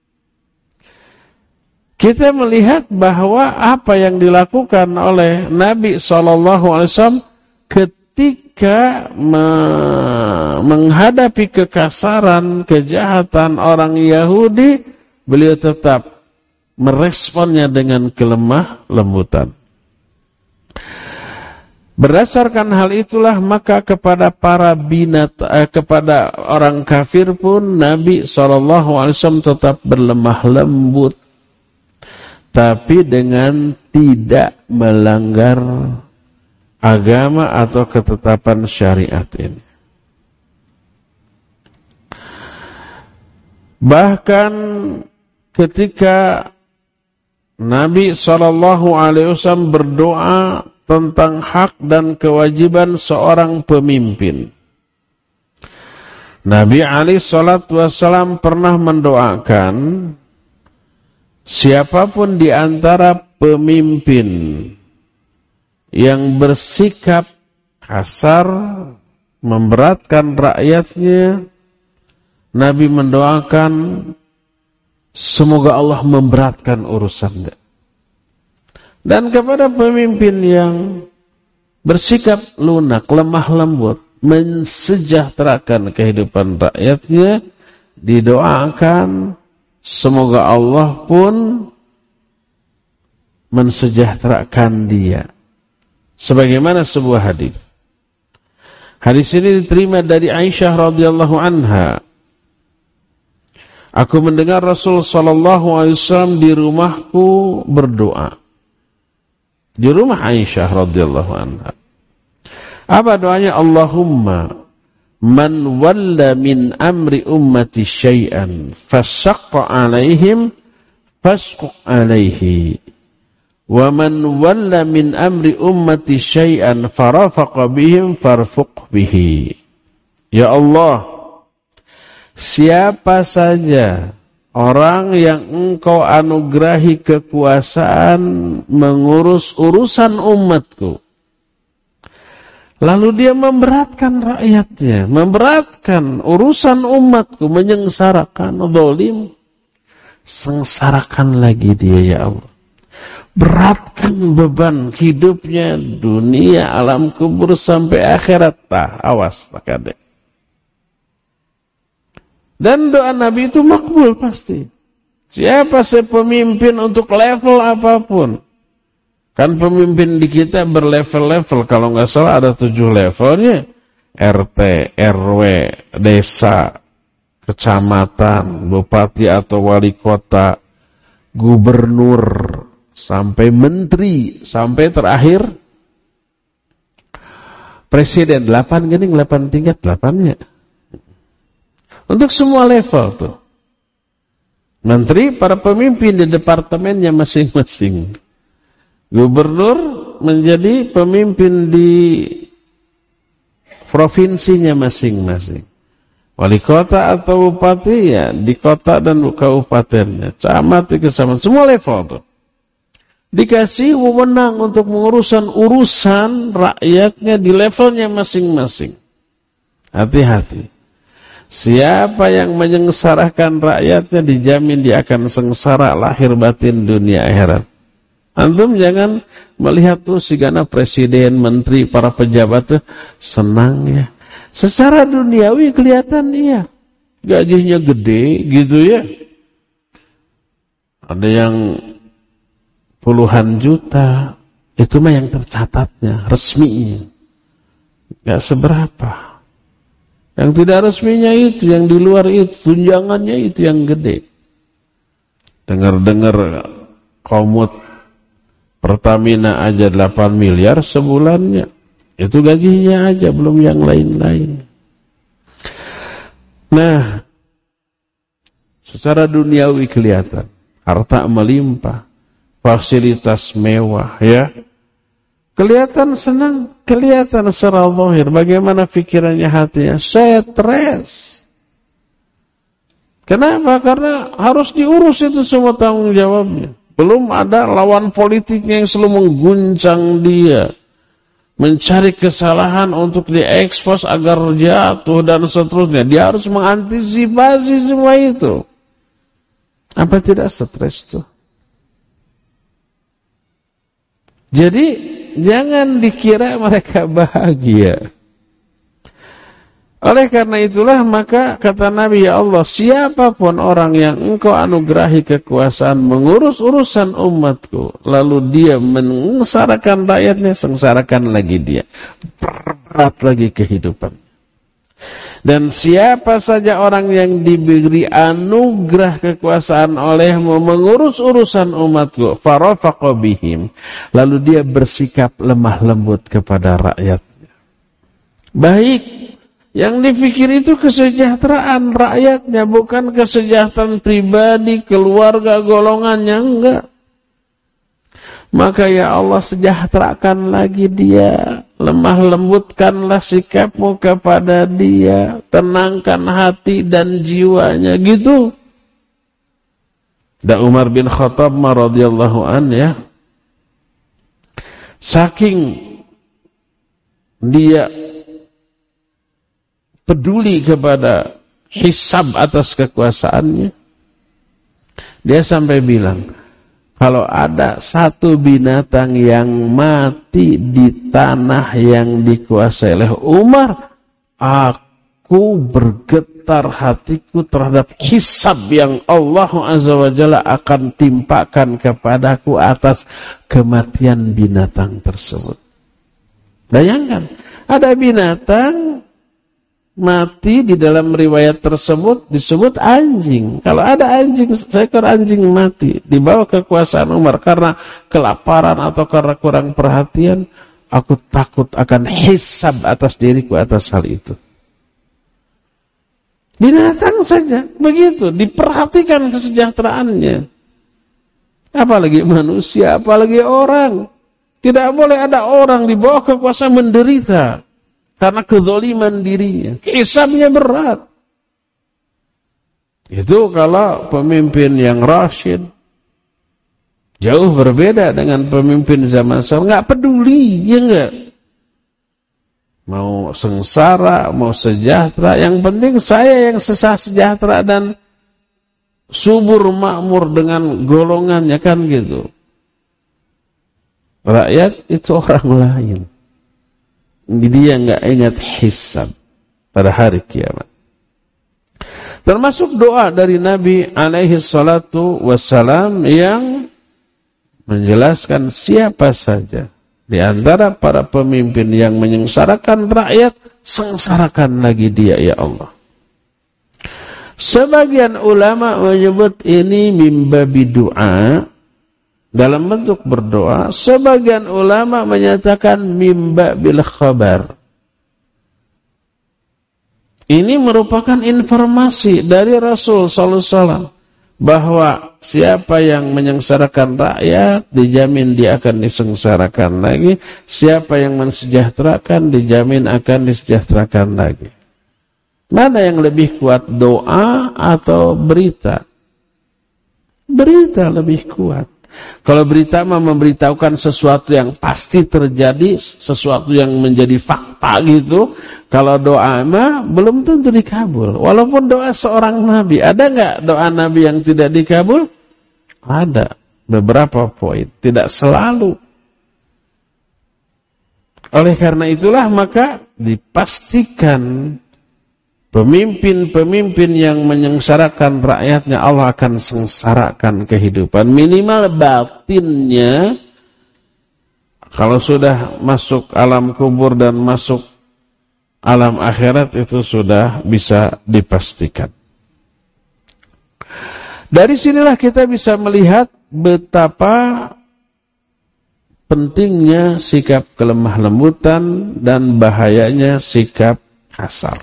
Kita melihat bahwa apa yang dilakukan oleh Nabi shallallahu alaihi wasallam ketika me- menghadapi kekasaran, kejahatan orang Yahudi, beliau tetap meresponnya dengan kelemah lembutan. Berdasarkan hal itulah maka kepada para binat eh, kepada orang kafir pun Nabi shallallahu alaihi wasallam tetap berlemah lembut, tapi dengan tidak melanggar agama atau ketetapan syariat ini. Bahkan ketika Nabi shallallahu alaihi wasallam berdoa tentang hak dan kewajiban seorang pemimpin, Nabi alaihi salatu wasallam pernah mendoakan siapapun di antara pemimpin yang bersikap kasar, memberatkan rakyatnya, Nabi mendoakan semoga Allah memberatkan urusannya. Dan kepada pemimpin yang bersikap lunak, lemah lembut, mensejahterakan kehidupan rakyatnya, didoakan semoga Allah pun mensejahterakan dia. Sebagaimana sebuah hadis. Hadis ini diterima dari Aisyah radhiyallahu anha. Aku mendengar Rasul sallallahu alaihi wasallam di rumahku berdoa. Di rumah Aisyah radhiyallahu anha. Apa doanya? Allahumma man walla min amri ummati syai'an fasaqqa alaihim fasquq alaihi. Wa man walla min amri ummati syai'an farafaqa bihim farfuq bihi. Ya Allah, siapa saja orang yang engkau anugerahi kekuasaan mengurus urusan umatku, lalu dia memberatkan rakyatnya, memberatkan urusan umatku, menyengsarakan, zalim, sengsarakan lagi dia ya Allah. Beratkan beban hidupnya, dunia, alam kubur sampai akhirat. Tah, awas, tak ada. Dan doa Nabi itu makbul pasti. Siapa sih pemimpin untuk level apapun. Kan pemimpin di kita berlevel-level. Kalau nggak salah ada tujuh levelnya. R T, R W, desa, kecamatan, bupati atau wali kota, gubernur, sampai menteri, sampai terakhir presiden. Delapan gini, delapan tingkat, delapannya. Untuk semua level tuh. Menteri, para pemimpin di departemennya masing-masing. Gubernur menjadi pemimpin di provinsinya masing-masing. Wali kota atau bupati ya di kota dan kabupatennya. Camat, kecamatan, semua level tuh. Dikasih wewenang untuk mengurusan urusan rakyatnya di levelnya masing-masing. Hati-hati. Siapa yang menyengsarakan rakyatnya dijamin dia akan sengsara lahir batin dunia akhirat. Antum jangan melihat tuh sigana presiden, menteri, para pejabat tuh senang ya. Secara duniawi kelihatan iya. Gajinya gede gitu ya. Ada yang puluhan juta. Itu mah yang tercatatnya, resminya. Gak seberapa. Yang tidak resminya itu, yang di luar itu, tunjangannya itu yang gede. Dengar-dengar komut Pertamina aja delapan miliar sebulannya. Itu gajinya aja, belum yang lain-lain. Nah, secara duniawi kelihatan. Harta melimpah. Fasilitas mewah, ya. Kelihatan senang, kelihatan secara zahir. Bagaimana pikirannya, hatinya? Stres. Kenapa? Karena harus diurus itu semua tanggung jawabnya. Belum ada lawan politiknya yang selalu mengguncang dia. Mencari kesalahan untuk diekspos agar jatuh dan seterusnya. Dia harus mengantisipasi semua itu. Apa tidak stres itu? Jadi jangan dikira mereka bahagia. Oleh karena itulah maka kata Nabi, ya Allah, siapapun orang yang engkau anugerahi kekuasaan mengurus urusan umatku, lalu dia mengsarakan rakyatnya, sengsarakan lagi dia, berat lagi kehidupan. Dan siapa saja orang yang diberi anugerah kekuasaan olehmu mengurus urusan umatku, farafaqa bihim, lalu dia bersikap lemah lembut kepada rakyatnya. Baik, yang dipikir itu kesejahteraan rakyatnya, bukan kesejahteraan pribadi, keluarga, golongannya, enggak. Maka ya Allah, sejahterakan lagi dia, lemah lembutkanlah sikapmu kepada dia, tenangkan hati dan jiwanya, gitu. Dan Umar bin Khattab radhiyallahu an, ya, saking dia peduli kepada hisab atas kekuasaannya, dia sampai bilang, kalau ada satu binatang yang mati di tanah yang dikuasai oleh Umar, aku bergetar hatiku terhadap hisab yang Allah Azza wa Jalla akan timpakan kepadaku atas kematian binatang tersebut. Bayangkan, ada binatang mati, di dalam riwayat tersebut disebut anjing. Kalau ada anjing, seekor anjing mati di bawah kekuasaan Umar karena kelaparan atau karena kurang perhatian, aku takut akan hisab atas diriku atas hal itu. Binatang saja begitu, diperhatikan kesejahteraannya. Apalagi manusia, apalagi orang. Tidak boleh ada orang di bawah kekuasaan menderita karena kezaliman dirinya. Hisabnya berat. Itu kalau pemimpin yang rasyid. Jauh berbeda dengan pemimpin zaman sekarang. Nggak peduli, ya enggak? Mau sengsara, mau sejahtera. Yang penting saya yang sesah sejahtera dan subur makmur dengan golongannya, kan gitu. Rakyat itu orang lain. Dia enggak ingat hisab pada hari kiamat. Termasuk doa dari Nabi alaihi salatu wassalam yang menjelaskan siapa saja di antara para pemimpin yang menyengsarakan rakyat, sengsarakan lagi dia, ya Allah. Sebagian ulama menyebut ini mimbabi doa, dalam bentuk berdoa. Sebagian ulama menyatakan mimba bil khabar. Ini merupakan informasi dari Rasul sallallahu alaihi wasallam bahwa siapa yang menyengsarakan rakyat dijamin dia akan disengsarakan lagi, siapa yang mensejahterakan dijamin akan disejahterakan lagi. Mana yang lebih kuat, doa atau berita? Berita lebih kuat. Kalau berita mah memberitahukan sesuatu yang pasti terjadi, sesuatu yang menjadi fakta gitu. Kalau doa mah belum tentu dikabul. Walaupun doa seorang nabi, ada nggak doa nabi yang tidak dikabul? Ada beberapa poin, tidak selalu. Oleh karena itulah maka dipastikan pemimpin-pemimpin yang menyengsarakan rakyatnya, Allah akan sengsarakan kehidupan. Minimal batinnya, kalau sudah masuk alam kubur dan masuk alam akhirat itu sudah bisa dipastikan. Dari sinilah kita bisa melihat betapa pentingnya sikap kelemah lembutan dan bahayanya sikap kasar.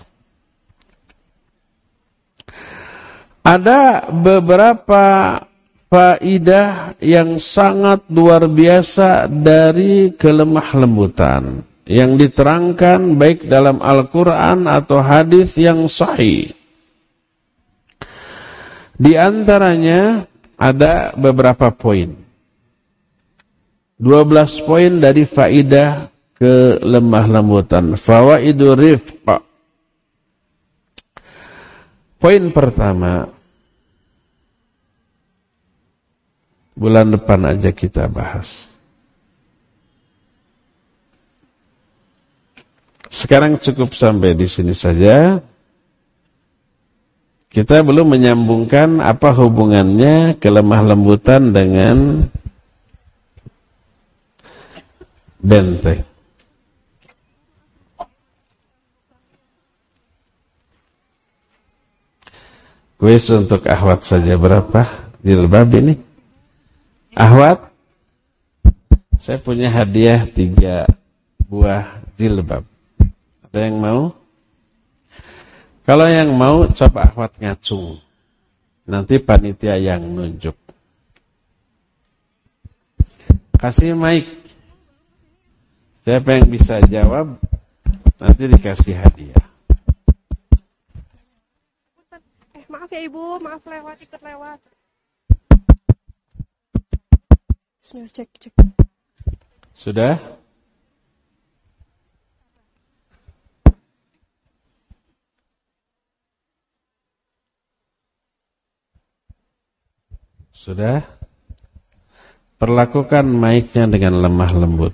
Ada beberapa faidah yang sangat luar biasa dari kelemah lembutan yang diterangkan baik dalam Al-Quran atau hadis yang sahih. Di antaranya ada beberapa poin. dua belas poin dari faidah kelemah lembutan. Fawaidu rifqa. Poin pertama, bulan depan aja kita bahas. Sekarang cukup sampai di sini saja. Kita belum menyambungkan apa hubungannya kelemah lembutan dengan benteng. Kuis untuk Ahwat saja berapa jilbab ini? Ahwat, saya punya hadiah tiga buah jilbab. Ada yang mau? Kalau yang mau, coba Ahwat ngacung. Nanti panitia yang nunjuk. Kasih mic. Siapa yang bisa jawab, nanti dikasih hadiah. Eh, maaf ya Ibu, maaf lewat, ikut lewat. Bismillah, cek, cek. Sudah? Sudah? Perlakukan mic-nya dengan lemah lembut.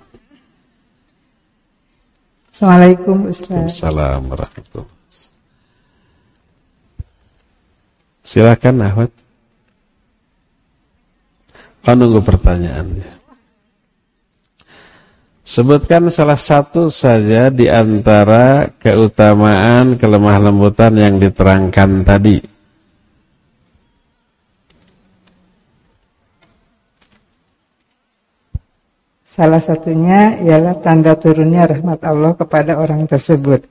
Assalamualaikum Ustaz. Assalamualaikum warahmatullahi wabarakatuh. Silakan Ahmad. Oh, nunggu pertanyaannya. Sebutkan salah satu saja di antara keutamaan kelemah lembutan yang diterangkan tadi. Salah satunya ialah tanda turunnya rahmat Allah kepada orang tersebut.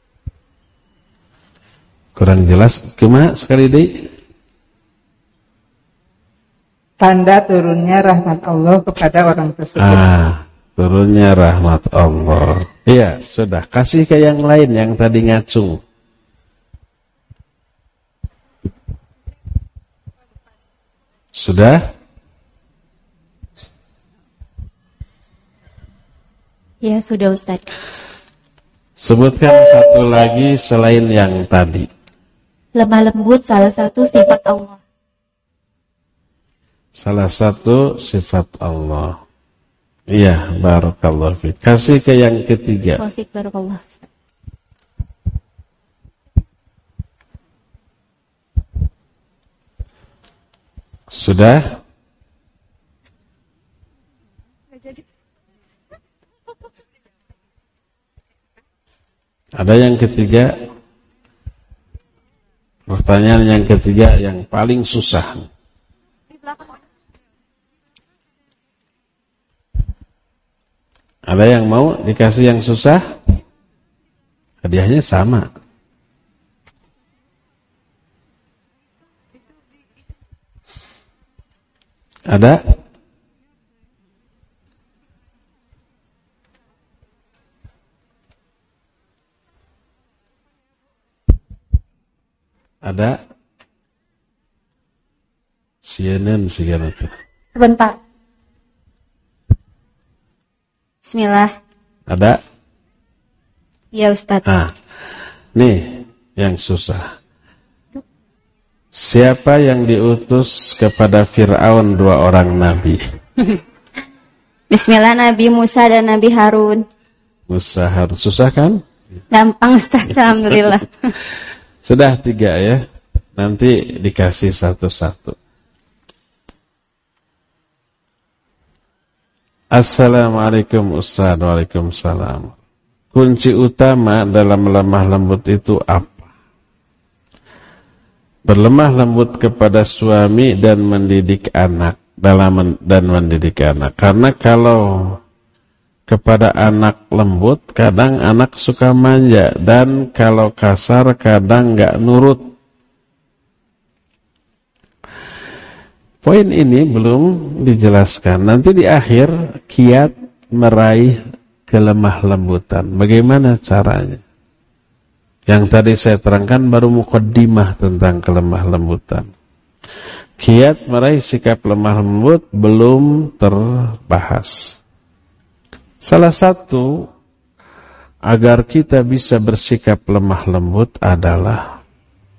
Kurang jelas, gimana sekali deh? Tanda turunnya rahmat Allah kepada orang tersebut. Ah, turunnya rahmat Allah. Iya, sudah. Kasih ke yang lain yang tadi ngacung. Sudah? Ya, sudah Ustaz. Sebutkan satu lagi selain yang tadi. Lemah lembut salah satu sifat Allah. Salah satu sifat Allah. Iya, barakallahu fiik. Kasih ke yang ketiga. Wafik barakallah. Sudah? Ada yang ketiga? Pertanyaan yang ketiga yang paling susah. Ada yang mau dikasih yang susah? Hadiahnya sama. Ada? Ada? C N N segala itu. Sebentar. Bismillah. Ada? Ya Ustaz. Ah, nih yang susah. Siapa yang diutus kepada Fir'aun dua orang nabi? Bismillah, Nabi Musa dan Nabi Harun. Musa Harun. Susah kan? Gampang Ustaz, alhamdulillah. Sudah tiga ya. Nanti dikasih satu-satu. Assalamualaikum Ustaz. Waalaikumsalam. kunci utama dalam lemah lembut itu apa? Berlemah lembut kepada suami dan mendidik anak dalam dan mendidik anak. Karena kalau kepada anak lembut, kadang anak suka manja, dan kalau kasar kadang nggak nurut. Poin ini belum dijelaskan. Nanti di akhir kiat meraih kelemah lembutan. Bagaimana caranya? Yang tadi saya terangkan baru muqaddimah tentang kelemah lembutan. Kiat meraih sikap lemah lembut belum terbahas. Salah satu agar kita bisa bersikap lemah lembut adalah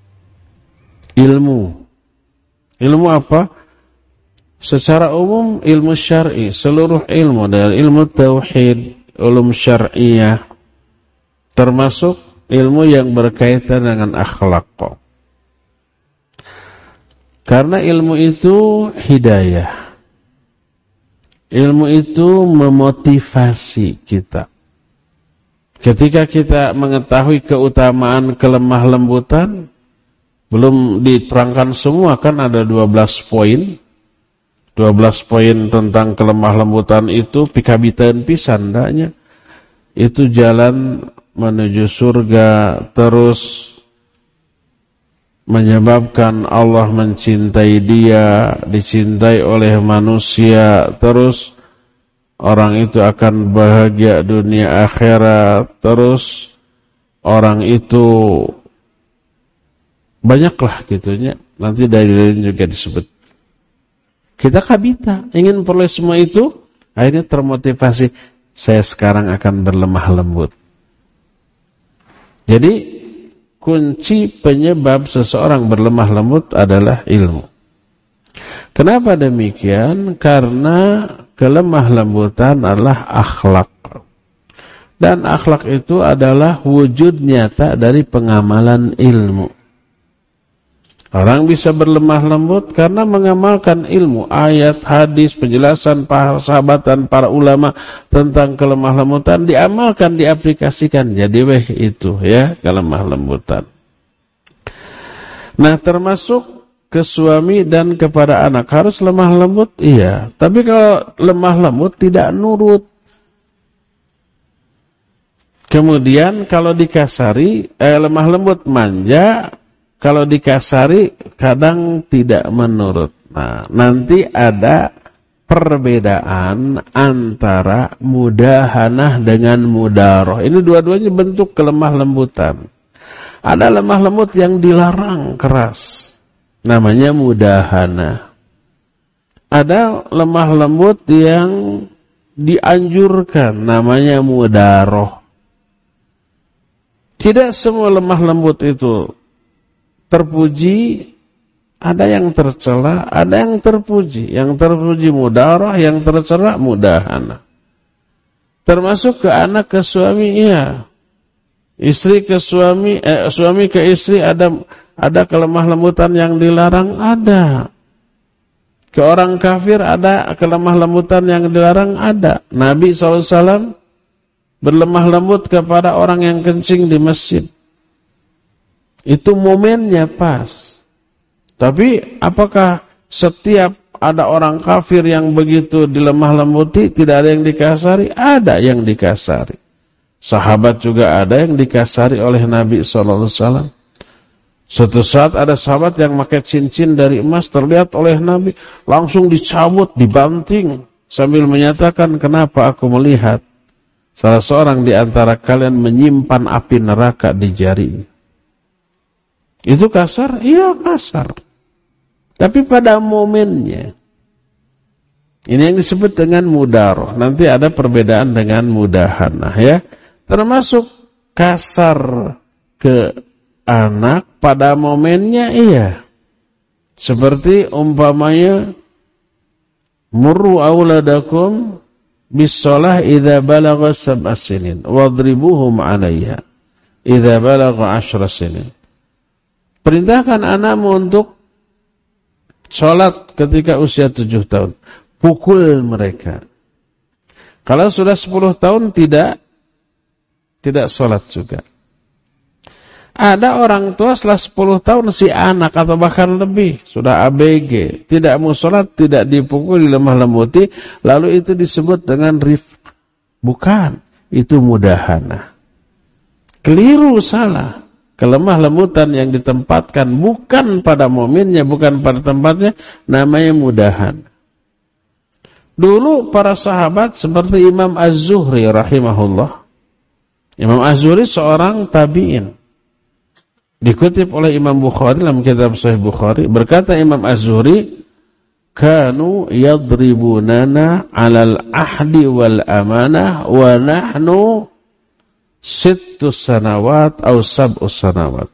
ilmu. Ilmu apa? Secara umum ilmu syar'i, seluruh ilmu dari ilmu tauhid, ulum syar'iyah, termasuk ilmu yang berkaitan dengan akhlak. Karena ilmu itu hidayah. Ilmu itu memotivasi kita. Ketika kita mengetahui keutamaan kelemah lembutan, belum diterangkan semua, kan ada dua belas poin. dua belas poin tentang kelemah lembutan itu pikabitan pisan ndaknya. Itu jalan menuju surga, terus menyebabkan Allah mencintai dia, dicintai oleh manusia, terus orang itu akan bahagia dunia akhirat, terus orang itu banyaklah gitunya. Nanti dalilnya juga disebut. Kita kabita, ingin peroleh semua itu, akhirnya termotivasi, saya sekarang akan berlemah lembut. Jadi kunci penyebab seseorang berlemah lembut adalah ilmu. Kenapa demikian? Karena kelemah lembutan adalah akhlak. Dan akhlak itu adalah wujud nyata dari pengamalan ilmu. Orang bisa berlemah lembut karena mengamalkan ilmu, ayat, hadis, penjelasan para sahabat dan para ulama tentang kelemah lembutan diamalkan, diaplikasikan. Jadi weh itu ya kelemah lembutan. Nah, termasuk ke suami dan kepada anak harus lemah lembut, iya. Tapi kalau lemah lembut tidak nurut. Kemudian kalau dikasari, eh, lemah lembut manja. Kalau dikasari kadang tidak menurut. Nah, nanti ada perbedaan antara mudahanah dengan mudaroh. Ini dua-duanya bentuk kelemah lembutan. Ada lemah lembut yang dilarang keras, namanya mudahanah. Ada lemah lembut yang dianjurkan, namanya mudaroh. Tidak semua lemah lembut itu terpuji, ada yang tercela, ada yang terpuji. Yang terpuji mudarah, yang tercela mudahana. Termasuk ke anak ke suami, iya. Istri ke suami, eh, suami ke istri ada ada kelemah lembutan yang dilarang, ada. Ke orang kafir ada kelemah lembutan yang dilarang, ada. Nabi shallallahu alaihi wasallam berlemah lembut kepada orang yang kencing di masjid. Itu momennya pas. Tapi apakah setiap ada orang kafir yang begitu dilemah lembuti, tidak ada yang dikasari? Ada yang dikasari. Sahabat juga ada yang dikasari oleh Nabi shallallahu alaihi wasallam. Suatu saat ada sahabat yang pakai cincin dari emas, terlihat oleh Nabi, langsung dicabut, dibanting, sambil menyatakan, kenapa aku melihat salah seorang di antara kalian menyimpan api neraka di jarinya. Itu kasar? Iya kasar. Tapi pada momennya. Ini yang disebut dengan mudaroh. Nanti ada perbedaan dengan mudahanah ya. Termasuk kasar ke anak pada momennya iya. Seperti umpamanya murru auladakum bis-shalah idza balagha sab'a sinin wadribuhum 'alayha idza balagha 'ashra sinin. Perintahkan anakmu untuk sholat ketika usia tujuh tahun. Pukul mereka. Kalau sudah sepuluh tahun tidak tidak sholat juga. Ada orang tua setelah sepuluh tahun si anak atau bahkan lebih sudah A B G, tidak mau sholat, tidak dipukuli, lemah lembuti, lalu itu disebut dengan rifq. Bukan, itu mudahana. Keliru, salah. Kelemah lembutan yang ditempatkan bukan pada momennya, bukan pada tempatnya, namanya mudahana. Dulu para sahabat seperti Imam Az-Zuhri rahimahullah. Imam Az-Zuhri seorang tabi'in. Dikutip oleh Imam Bukhari dalam kitab Sahih Bukhari, berkata Imam Az-Zuhri, kanu yadribunana 'alal ahdi wal amanah wa nahnu sittu sanawat atau sab'u sanawat.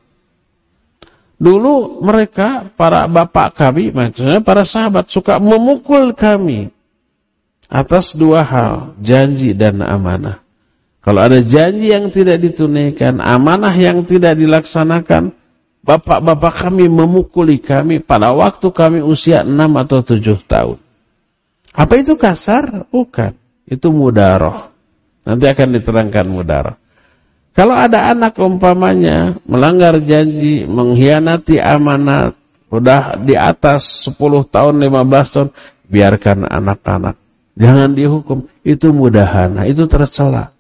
Dulu mereka, para bapak kami, maksudnya para sahabat, suka memukul kami atas dua hal, janji dan amanah. Kalau ada janji yang tidak ditunaikan, amanah yang tidak dilaksanakan, bapak-bapak kami memukuli kami pada waktu kami usia enam atau tujuh tahun. Apa itu kasar? Bukan. Itu mudaroh. Nanti akan diterangkan mudaroh. Kalau ada anak umpamanya melanggar janji, mengkhianati amanat, udah di atas sepuluh tahun, lima belas tahun, biarkan anak-anak. Jangan dihukum. Itu mudahana, itu tercela.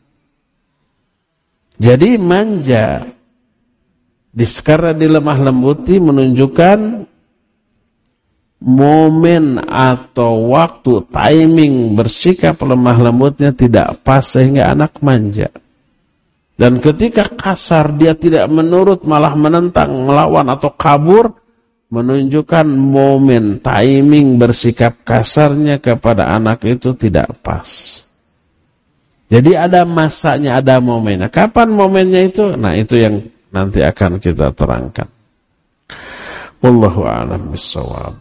Jadi manja, karena dilemah lembuti menunjukkan momen atau waktu, timing bersikap lemah lembutnya tidak pas sehingga anak manja. Dan ketika kasar dia tidak menurut, malah menentang, melawan atau kabur, menunjukkan momen, timing bersikap kasarnya kepada anak itu tidak pas. Jadi ada masanya, ada momennya. Kapan momennya itu? Nah, itu yang nanti akan kita terangkan. Wallahu a'lam bishawab.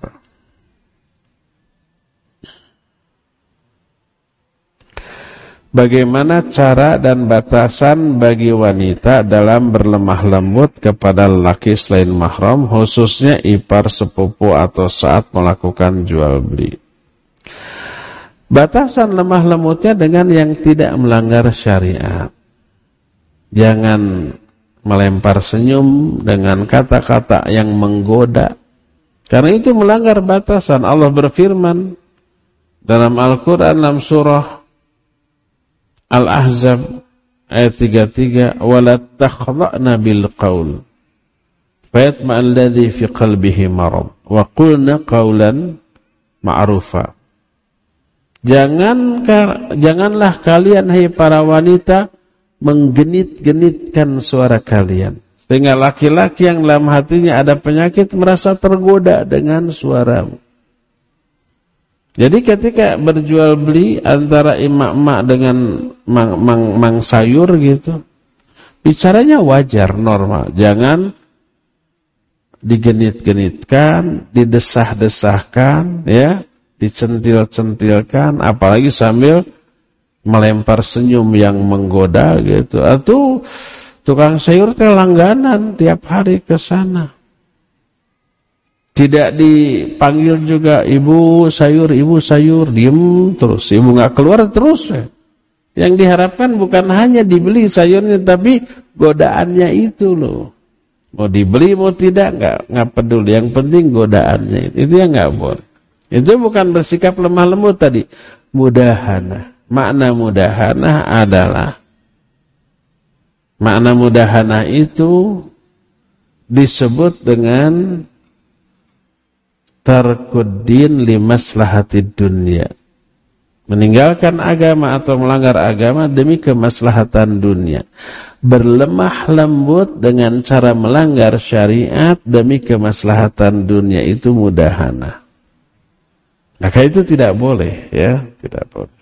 Bagaimana cara dan batasan bagi wanita dalam berlemah lembut kepada laki selain mahram, khususnya ipar, sepupu atau saat melakukan jual beli? Batasan lemah lembutnya dengan yang tidak melanggar syariat. Jangan melempar senyum dengan kata-kata yang menggoda. Karena itu melanggar batasan. Allah berfirman dalam Al-Quran dalam surah Al-Ahzab ayat tiga puluh tiga, وَلَا تَخْضَعْنَ بِالْقَوْلِ فَيَطْمَعَ الَّذِي فِي قَلْبِهِ مَرَضٌ وَقُلْنَا قَوْلًا مَعْرُوفًا. Jangan, janganlah kalian, hai para wanita, menggenit-genitkan suara kalian. Sehingga laki-laki yang dalam hatinya ada penyakit merasa tergoda dengan suaramu. Jadi ketika berjual beli antara emak-emak dengan mang, mang, mang sayur gitu, bicaranya wajar, normal. Jangan digenit-genitkan, didesah-desahkan, ya. Dicentil-centilkan, apalagi sambil melempar senyum yang menggoda gitu. Atau tukang sayur teh langganan tiap hari ke sana. Tidak dipanggil juga, ibu sayur, ibu sayur, diem terus. Ibu nggak keluar terus. Ya. Yang diharapkan bukan hanya dibeli sayurnya, tapi godaannya itu loh. Mau dibeli mau tidak nggak nggak peduli. Yang penting godaannya itu yang nggak boleh. Itu bukan bersikap lemah lembut tadi. Mudahana. Makna mudahana adalah, makna mudahana itu disebut dengan tarkuddin li maslahatid dunya. Meninggalkan agama atau melanggar agama demi kemaslahatan dunia. Berlemah lembut dengan cara melanggar syariat demi kemaslahatan dunia, itu mudahana. Maka itu tidak boleh, ya, tidak boleh.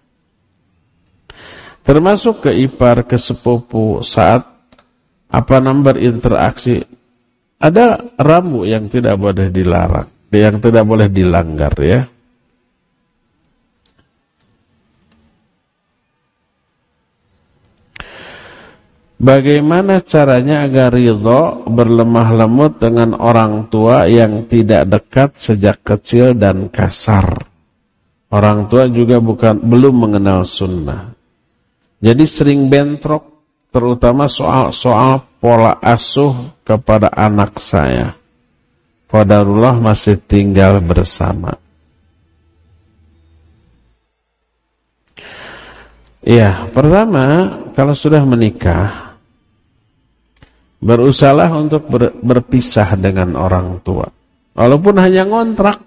Termasuk ke ipar, ke sepupu saat apa namanya berinteraksi. Ada rambu yang tidak boleh dilarang, yang tidak boleh dilanggar, ya. Bagaimana caranya agar ridho berlemah lembut dengan orang tua yang tidak dekat sejak kecil dan kasar? Orang tua juga bukan belum mengenal sunnah. Jadi sering bentrok, terutama soal-soal pola asuh kepada anak saya. Qadarullah masih tinggal bersama. Ya, pertama, kalau sudah menikah, berusahalah untuk ber, berpisah dengan orang tua. Walaupun hanya ngontrak.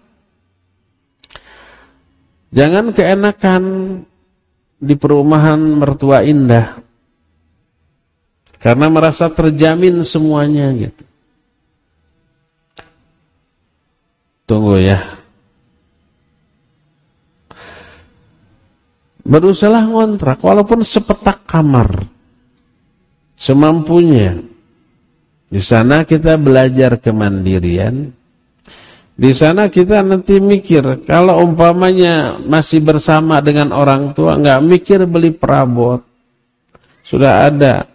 Jangan keenakan di perumahan mertua indah. Karena merasa terjamin semuanya gitu. Tunggu ya. Berusahalah ngontrak walaupun sepetak kamar. Semampunya. Di sana kita belajar kemandirian. Di sana kita nanti mikir, kalau umpamanya masih bersama dengan orang tua, nggak mikir beli perabot. Sudah ada.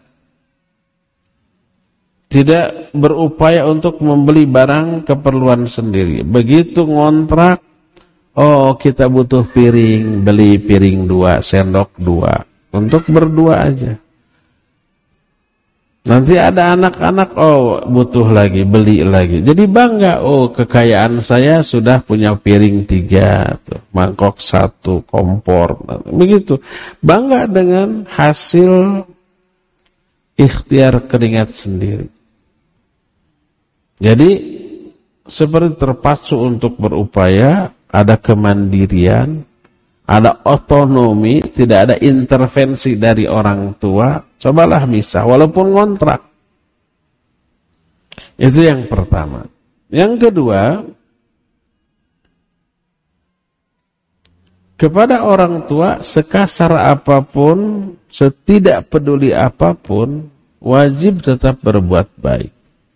Tidak berupaya untuk membeli barang keperluan sendiri. Begitu ngontrak, oh kita butuh piring, beli piring dua, sendok dua. Untuk berdua aja. Nanti ada anak-anak, oh butuh lagi, beli lagi. Jadi bangga, oh kekayaan saya sudah punya piring tiga, tuh, mangkok satu, kompor. Begitu. Bangga dengan hasil ikhtiar keringat sendiri. Jadi seperti terpacu untuk berupaya, ada kemandirian, ada otonomi, tidak ada intervensi dari orang tua. Cobalah misah, walaupun ngontrak. Itu yang pertama. Yang kedua, kepada orang tua, sekasar apapun, setidak peduli apapun, wajib tetap berbuat baik.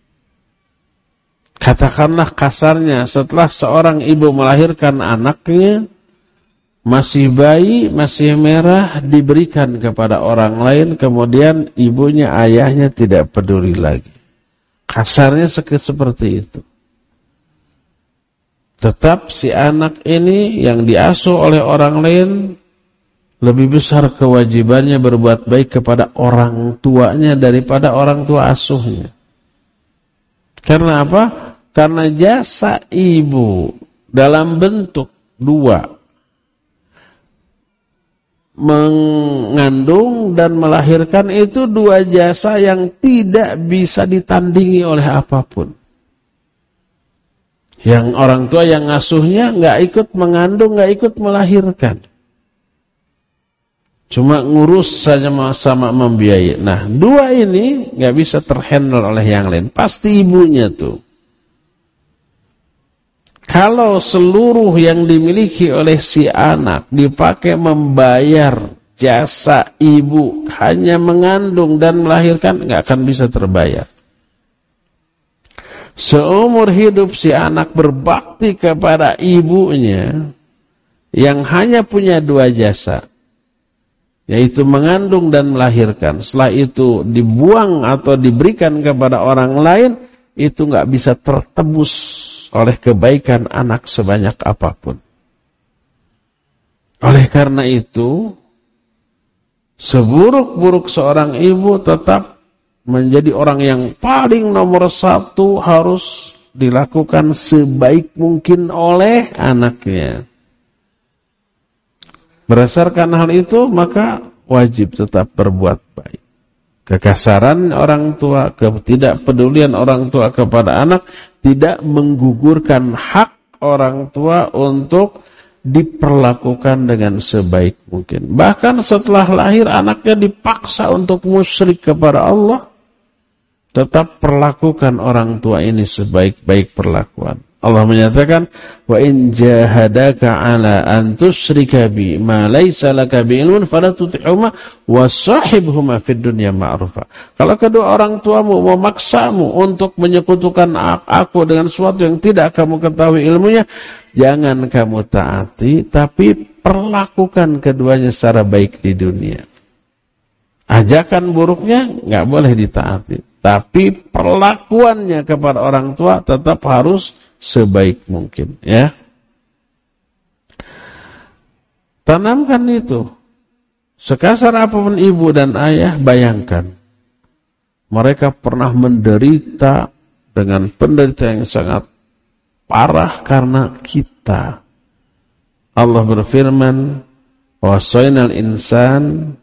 Katakanlah kasarnya, setelah seorang ibu melahirkan anaknya, masih bayi, masih merah, diberikan kepada orang lain, kemudian ibunya, ayahnya tidak peduli lagi. Kasarnya seperti itu. Tetap si anak ini yang diasuh oleh orang lain, lebih besar kewajibannya berbuat baik kepada orang tuanya daripada orang tua asuhnya. Karena apa? Karena jasa ibu dalam bentuk dua, mengandung dan melahirkan, itu dua jasa yang tidak bisa ditandingi oleh apapun. Yang orang tua yang ngasuhnya nggak ikut mengandung, nggak ikut melahirkan, cuma ngurus saja sama membiayai. Nah, dua ini nggak bisa terhandle oleh yang lain, pasti ibunya tuh. Kalau seluruh yang dimiliki oleh si anak dipakai membayar jasa ibu, hanya mengandung dan melahirkan, nggak akan bisa terbayar. Seumur hidup si anak berbakti kepada ibunya yang hanya punya dua jasa, yaitu mengandung dan melahirkan. Setelah itu dibuang atau diberikan kepada orang lain, itu nggak bisa tertebus oleh kebaikan anak sebanyak apapun. Oleh karena itu, seburuk-buruk seorang ibu tetap menjadi orang yang paling nomor satu, harus dilakukan sebaik mungkin oleh anaknya. Berdasarkan hal itu, maka wajib tetap berbuat baik. Kekasaran orang tua, ketidakpedulian orang tua kepada anak tidak menggugurkan hak orang tua untuk diperlakukan dengan sebaik mungkin. Bahkan setelah lahir anaknya dipaksa untuk musyrik kepada Allah, tetap perlakukan orang tua ini sebaik-baik perlakuan. Allah menyatakan, wa in jahadaka ala an tusyrika bi ma laysa laka bi ilmun fala tuti'huma wa sahibhuma fid dunya ma'rufa. Kalau kedua orang tuamu memaksamu untuk menyekutukan aku dengan sesuatu yang tidak kamu ketahui ilmunya, jangan kamu taati, tapi perlakukan keduanya secara baik di dunia. Ajakan buruknya nggak boleh ditaati, tapi perlakuannya kepada orang tua tetap harus sebaik mungkin, ya. Tanamkan itu. Sekasar apapun ibu dan ayah, bayangkan mereka pernah menderita dengan penderitaan yang sangat parah karena kita. Allah berfirman, "Wasainal insan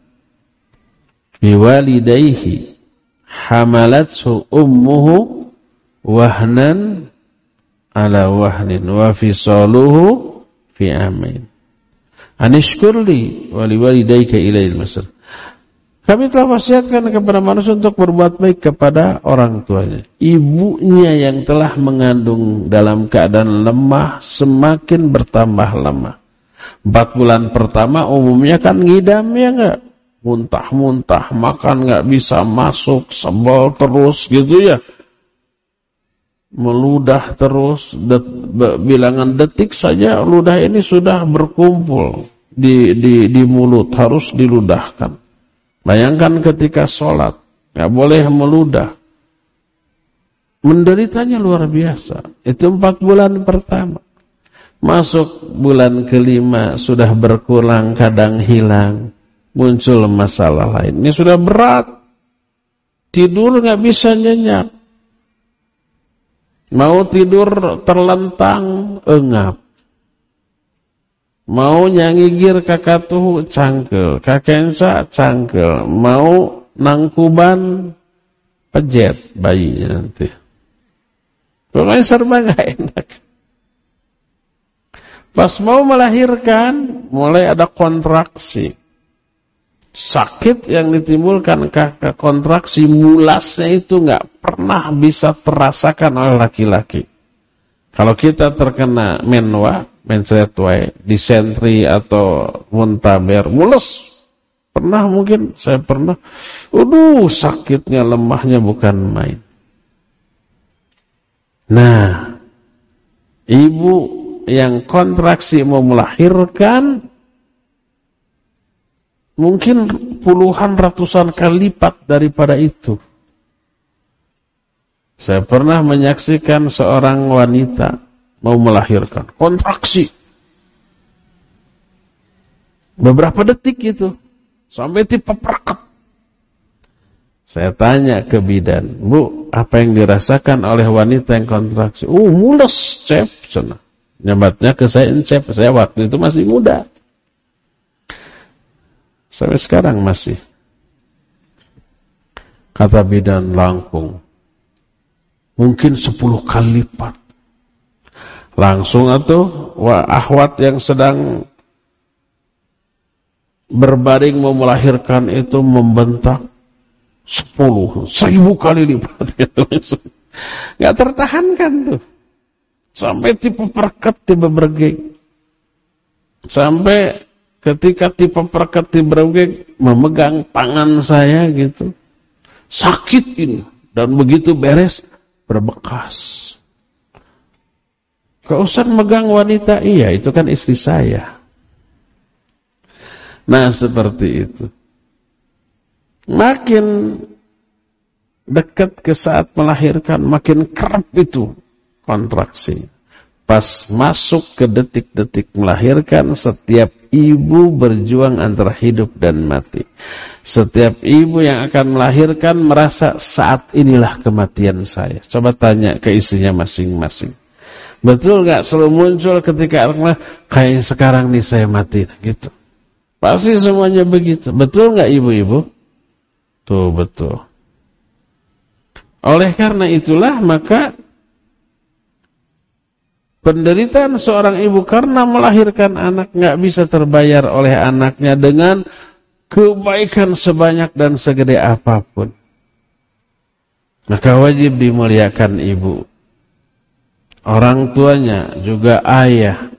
biwalidayhi hamalathu ummuhu wahnan ala wahnin wa fisaluhu fi amin. Anishkurli wa liwalidayka ilayil masir." Kami telah wasiatkan kepada manusia untuk berbuat baik kepada orang tuanya. Ibunya yang telah mengandung dalam keadaan lemah semakin bertambah lemah. Empat bulan pertama umumnya kan ngidam, ya enggak? Muntah-muntah, makan enggak bisa masuk, sebel terus gitu ya. Meludah terus, det, bilangan detik saja ludah ini sudah berkumpul di, di, di mulut, harus diludahkan. Bayangkan ketika sholat, nggak boleh meludah. Menderitanya luar biasa. Itu empat bulan pertama. Masuk bulan kelima, sudah berkurang, kadang hilang. Muncul masalah lain. Ini sudah berat. Tidur nggak bisa nyenyak. Mau tidur terlentang, engap. Mau nyangigir kakatuh cangkel, kakensa cangkel, mau nangkuban pejet bayinya nanti. Pokoknya serba gak enak. Pas mau melahirkan, mulai ada kontraksi. Sakit yang ditimbulkan karena kontraksi mulasnya itu gak pernah bisa terasakan oleh laki-laki. Kalau kita terkena menwa, mencretway, disentri atau muntaber, mules. Pernah mungkin, saya pernah. Aduh, sakitnya, lemahnya bukan main. Nah, ibu yang kontraksi mau melahirkan, mungkin puluhan ratusan kali lipat daripada itu. Saya pernah menyaksikan seorang wanita mau melahirkan, kontraksi. Beberapa detik itu, sampai dipeperket. Saya tanya ke bidan, "Bu, apa yang dirasakan oleh wanita yang kontraksi?" "Uh, mules, cep." Sana. Nyebatnya ke saya, cep. Saya waktu itu masih muda. Sampai sekarang masih. Kata bidan, "Langkung. Mungkin sepuluh kali lipat." Langsung atau wah, akhwat yang sedang berbaring mau melahirkan itu membentak sepuluh, seribu kali lipat. Gak tertahankan tuh. Sampai tipe perket, tipe bergeg. Sampai ketika tipe perket, tipe bergeg memegang tangan saya gitu. Sakit ini. Dan begitu beres, berbekas. Kau Ustaz megang wanita? Iya, itu kan istri saya. Nah, seperti itu. Makin dekat ke saat melahirkan, makin kerap itu kontraksi. Pas masuk ke detik-detik melahirkan, setiap ibu berjuang antara hidup dan mati. Setiap ibu yang akan melahirkan merasa saat inilah kematian saya. Coba tanya ke istrinya masing-masing. Betul gak selalu muncul ketika anak kayak sekarang nih saya mati gitu. Pasti semuanya begitu. Betul gak ibu-ibu? Tuh betul. Oleh karena itulah maka penderitaan seorang ibu karena melahirkan anak gak bisa terbayar oleh anaknya dengan kebaikan sebanyak dan segede apapun. Maka wajib dimuliakan ibu. Orang tuanya juga ayah.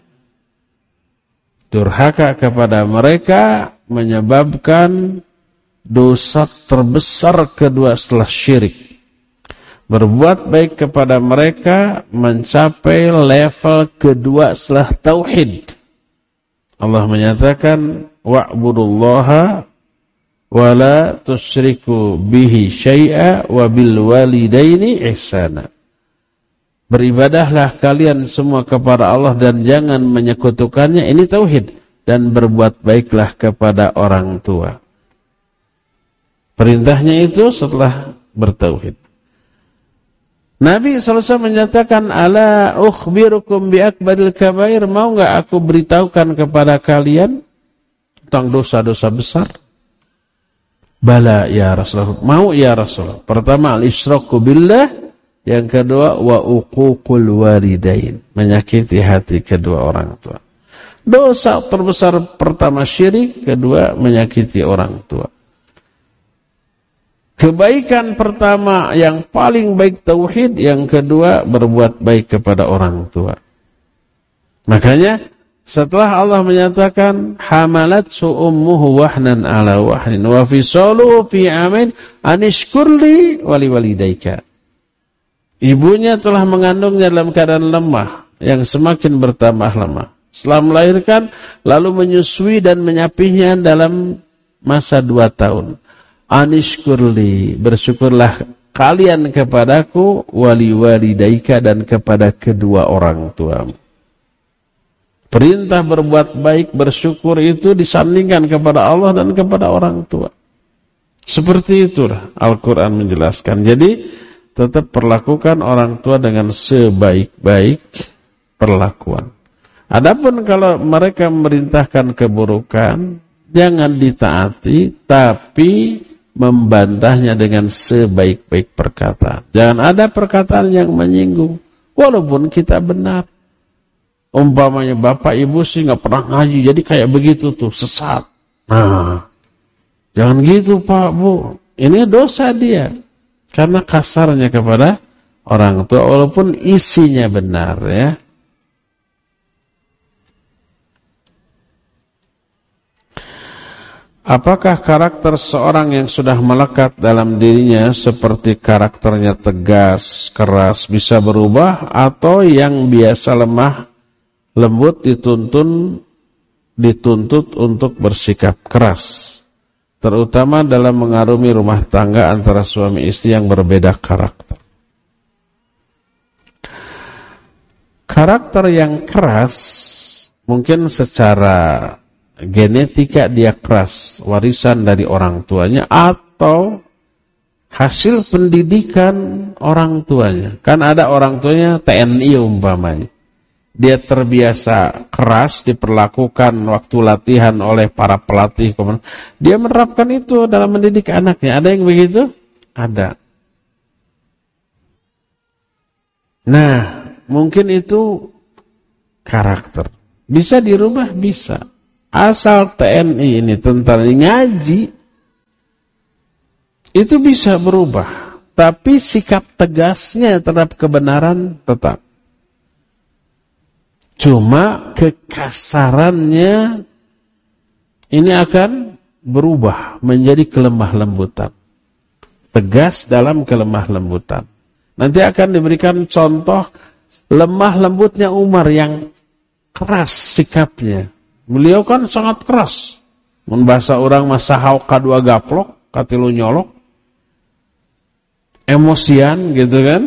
Durhaka kepada mereka menyebabkan dosa terbesar kedua setelah syirik. Berbuat baik kepada mereka mencapai level kedua setelah tauhid. Allah menyatakan wa'budullaha wa la tusyriku bihi syai'a wa bil walidaini ihsana. Beribadahlah kalian semua kepada Allah dan jangan menyekutukannya. Ini tauhid. Dan berbuat baiklah kepada orang tua. Perintahnya itu setelah bertauhid. Nabi shallallahu alaihi wasallam menyatakan, ala ukhbirukum bi akbaril kabair, mau enggak aku beritahukan kepada kalian tentang dosa-dosa besar? Bala ya Rasulullah, mau ya Rasulullah. Pertama al-isyraku billah, yang kedua wa uququl walidain, menyakiti hati kedua orang tua. Dosa terbesar pertama syirik, kedua menyakiti orang tua. Kebaikan pertama yang paling baik tauhid, yang kedua berbuat baik kepada orang tua. Makanya setelah Allah menyatakan hamalat ummuhu wahnan ala wahnin wa fisaluhu fi amin anishkurli wali walidayka. Ibunya telah mengandungnya dalam keadaan lemah yang semakin bertambah lemah. Setelah melahirkan lalu menyusui dan menyapihnya dalam masa dua tahun. Anishkurli, bersyukurlah kalian kepadaku, wali walidaika, dan kepada kedua orang tuamu. Perintah berbuat baik, bersyukur itu disandingkan kepada Allah dan kepada orang tua. Seperti itulah Al-Quran menjelaskan. Jadi tetap perlakukan orang tua dengan sebaik-baik perlakuan. Adapun kalau mereka memerintahkan keburukan, jangan ditaati, tapi membantahnya dengan sebaik-baik perkataan. Jangan ada perkataan yang menyinggung, walaupun kita benar. Umpamanya bapak ibu sih nggak pernah ngaji, jadi kayak begitu tuh, sesat. Nah, jangan gitu pak bu, ini dosa dia, karena kasarnya kepada orang tua, walaupun isinya benar ya. Apakah karakter seorang yang sudah melekat dalam dirinya seperti karakternya tegas, keras bisa berubah, atau yang biasa lemah, lembut dituntun dituntut untuk bersikap keras, terutama dalam mengarungi rumah tangga antara suami istri yang berbeda karakter? Karakter yang keras mungkin secara genetika dia keras, warisan dari orang tuanya, atau hasil pendidikan orang tuanya. Kan ada orang tuanya T N I umpamanya, dia terbiasa keras diperlakukan waktu latihan oleh para pelatih, dia menerapkan itu dalam mendidik anaknya. Ada yang begitu? Ada. Nah, mungkin itu karakter. Bisa dirubah? Bisa. Asal T N I ini, tentara ini ngaji, itu bisa berubah. Tapi sikap tegasnya terhadap kebenaran tetap. Cuma kekasarannya ini akan berubah menjadi kelemah lembutan. Tegas dalam kelemah lembutan. Nanti akan diberikan contoh lemah lembutnya Umar yang keras sikapnya. Beliau kan sangat keras. Mun bahasa orang masahau kadua gaplok, katilu nyolok. Emosian gitu kan.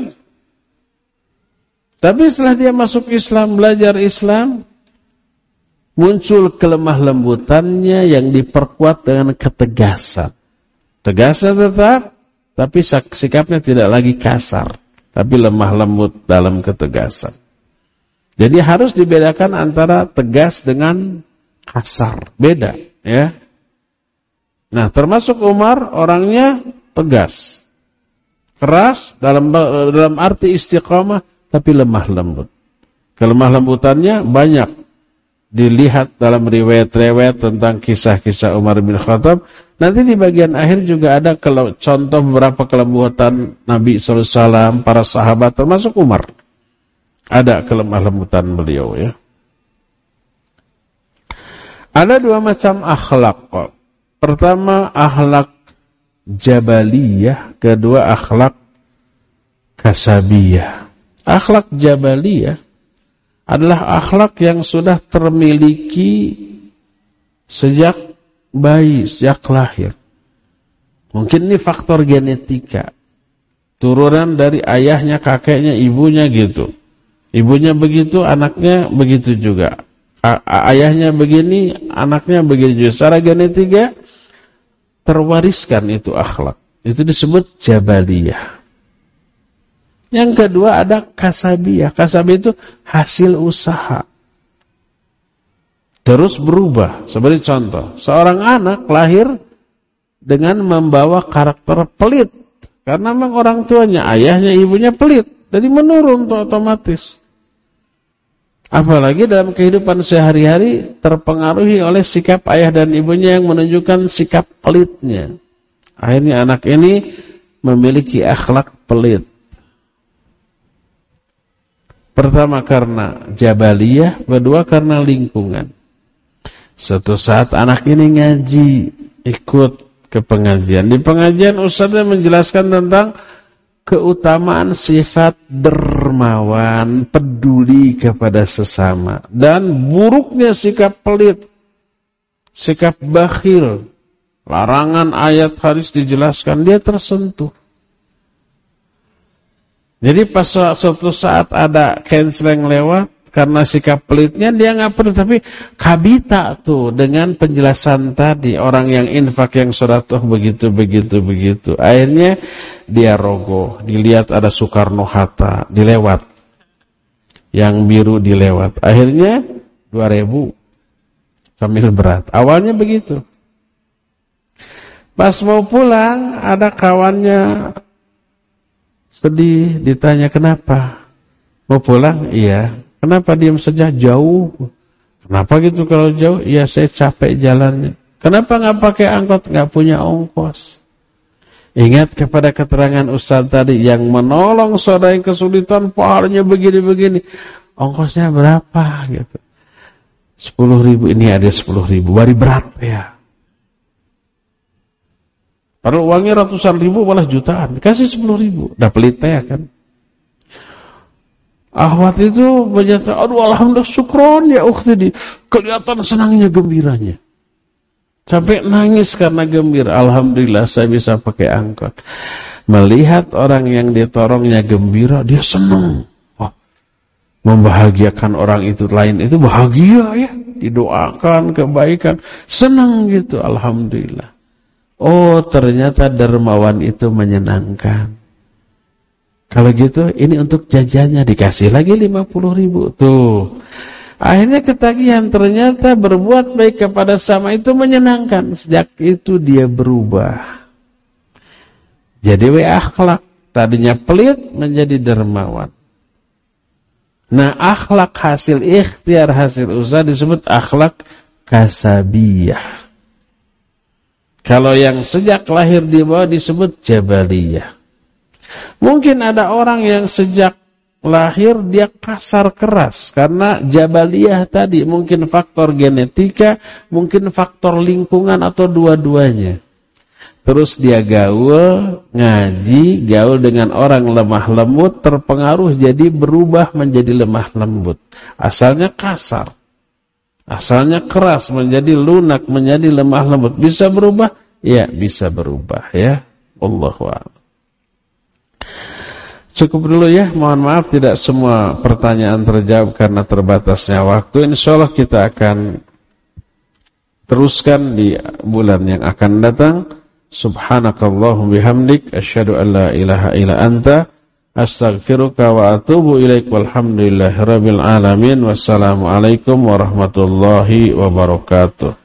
Tapi setelah dia masuk Islam, belajar Islam, muncul kelemah lembutannya yang diperkuat dengan ketegasan. Tegasnya tetap, tapi sikapnya tidak lagi kasar, tapi lemah lembut dalam ketegasan. Jadi harus dibedakan antara tegas dengan kasar, beda ya. Nah, termasuk Umar orangnya tegas, keras dalam dalam arti istiqamah, tapi lemah lembut. Kelemah lembutannya banyak dilihat dalam riwayat-riwayat tentang kisah-kisah Umar bin Khattab. Nanti di bagian akhir juga ada contoh beberapa kelembutan Nabi shallallahu alaihi wasallam, para sahabat, termasuk Umar. Ada kelemah lembutan beliau ya. Ada dua macam akhlak. Pertama akhlak jabaliyah, kedua akhlak kasabiyah. Akhlak jabaliyah adalah akhlak yang sudah termiliki sejak bayi, sejak lahir. Mungkin ini faktor genetika, turunan dari ayahnya, kakeknya, ibunya gitu. Ibunya begitu, anaknya begitu juga. A- ayahnya begini, anaknya begini juga. Secara genetika terwariskan itu akhlak. Itu disebut jabaliyah. Yang kedua ada kasabiyah. Kasabiyah itu hasil usaha. Terus berubah. Seperti contoh, seorang anak lahir dengan membawa karakter pelit. Karena memang orang tuanya, ayahnya, ibunya pelit. Jadi menurun tuh otomatis. Apalagi dalam kehidupan sehari-hari terpengaruhi oleh sikap ayah dan ibunya yang menunjukkan sikap pelitnya. Akhirnya anak ini memiliki akhlak pelit. Pertama karena jabaliyah, kedua karena lingkungan. Suatu saat anak ini ngaji, ikut ke pengajian. Di pengajian ustaznya menjelaskan tentang keutamaan sifat dermawan, peduli kepada sesama, dan buruknya sikap pelit, sikap bakhil. Larangan ayat hadis dijelaskan, dia tersentuh. Jadi pas suatu saat ada canceling lewat, karena sikap pelitnya dia nggak peduli, tapi kabita tuh dengan penjelasan tadi, orang yang infak yang sedekah begitu begitu begitu. Akhirnya dia rogoh, dilihat ada Soekarno-Hatta dilewat, yang biru dilewat. Akhirnya dua ribu sambil berat. Awalnya begitu. Pas mau pulang ada kawannya sedih, ditanya kenapa? Mau pulang? Iya. Kenapa diam saja? Jauh. Kenapa gitu kalau jauh? Iya, saya capek jalannya. Kenapa nggak pakai angkot? Nggak punya ongkos. Ingat kepada keterangan Ustaz tadi, yang menolong saudara yang kesulitan, pahalanya begini-begini. Ongkosnya berapa? Gitu. Sepuluh ribu, ini ada sepuluh ribu. Bari berat ya. Padahal uangnya ratusan ribu, malah jutaan. Kasih sepuluh ribu. Udah pelit ya kan? Ahwat itu menyatakan, aduh alhamdulillah syukron ya ukhti. Kelihatan senangnya, gembiranya. Sampai nangis karena gembira. Alhamdulillah saya bisa pakai angkot. Melihat orang yang ditolongnya gembira, dia senang. Oh, membahagiakan orang itu lain itu bahagia ya. Didoakan kebaikan. Senang gitu, alhamdulillah. Oh, ternyata dermawan itu menyenangkan. Kalau gitu, ini untuk jajannya, dikasih lagi lima puluh ribu. Tuh. Akhirnya ketagihan, ternyata berbuat baik kepada sama itu menyenangkan. Sejak itu dia berubah. Jadi we akhlak. Tadinya pelit menjadi dermawan. Nah, akhlak hasil ikhtiar, hasil usaha disebut akhlak kasabiyah. Kalau yang sejak lahir di bawah disebut jabaliyah. Mungkin ada orang yang sejak lahir dia kasar keras karena jabaliyah tadi, mungkin faktor genetika, mungkin faktor lingkungan atau dua-duanya. Terus dia gaul, ngaji, gaul dengan orang lemah lembut, terpengaruh jadi berubah menjadi lemah lembut. Asalnya kasar, asalnya keras menjadi lunak, menjadi lemah lembut. Bisa berubah? Ya, bisa berubah ya. Allahu a'lam. Cukup dulu ya, mohon maaf tidak semua pertanyaan terjawab karena terbatasnya waktu. Insyaallah kita akan teruskan di bulan yang akan datang. Subhanakallahumma bihamdik asyhadu an la ilaha illa anta astaghfiruka wa atubu ilaik. Walhamdulillahirabbil alamin. Wassalamualaikum warahmatullahi wabarakatuh.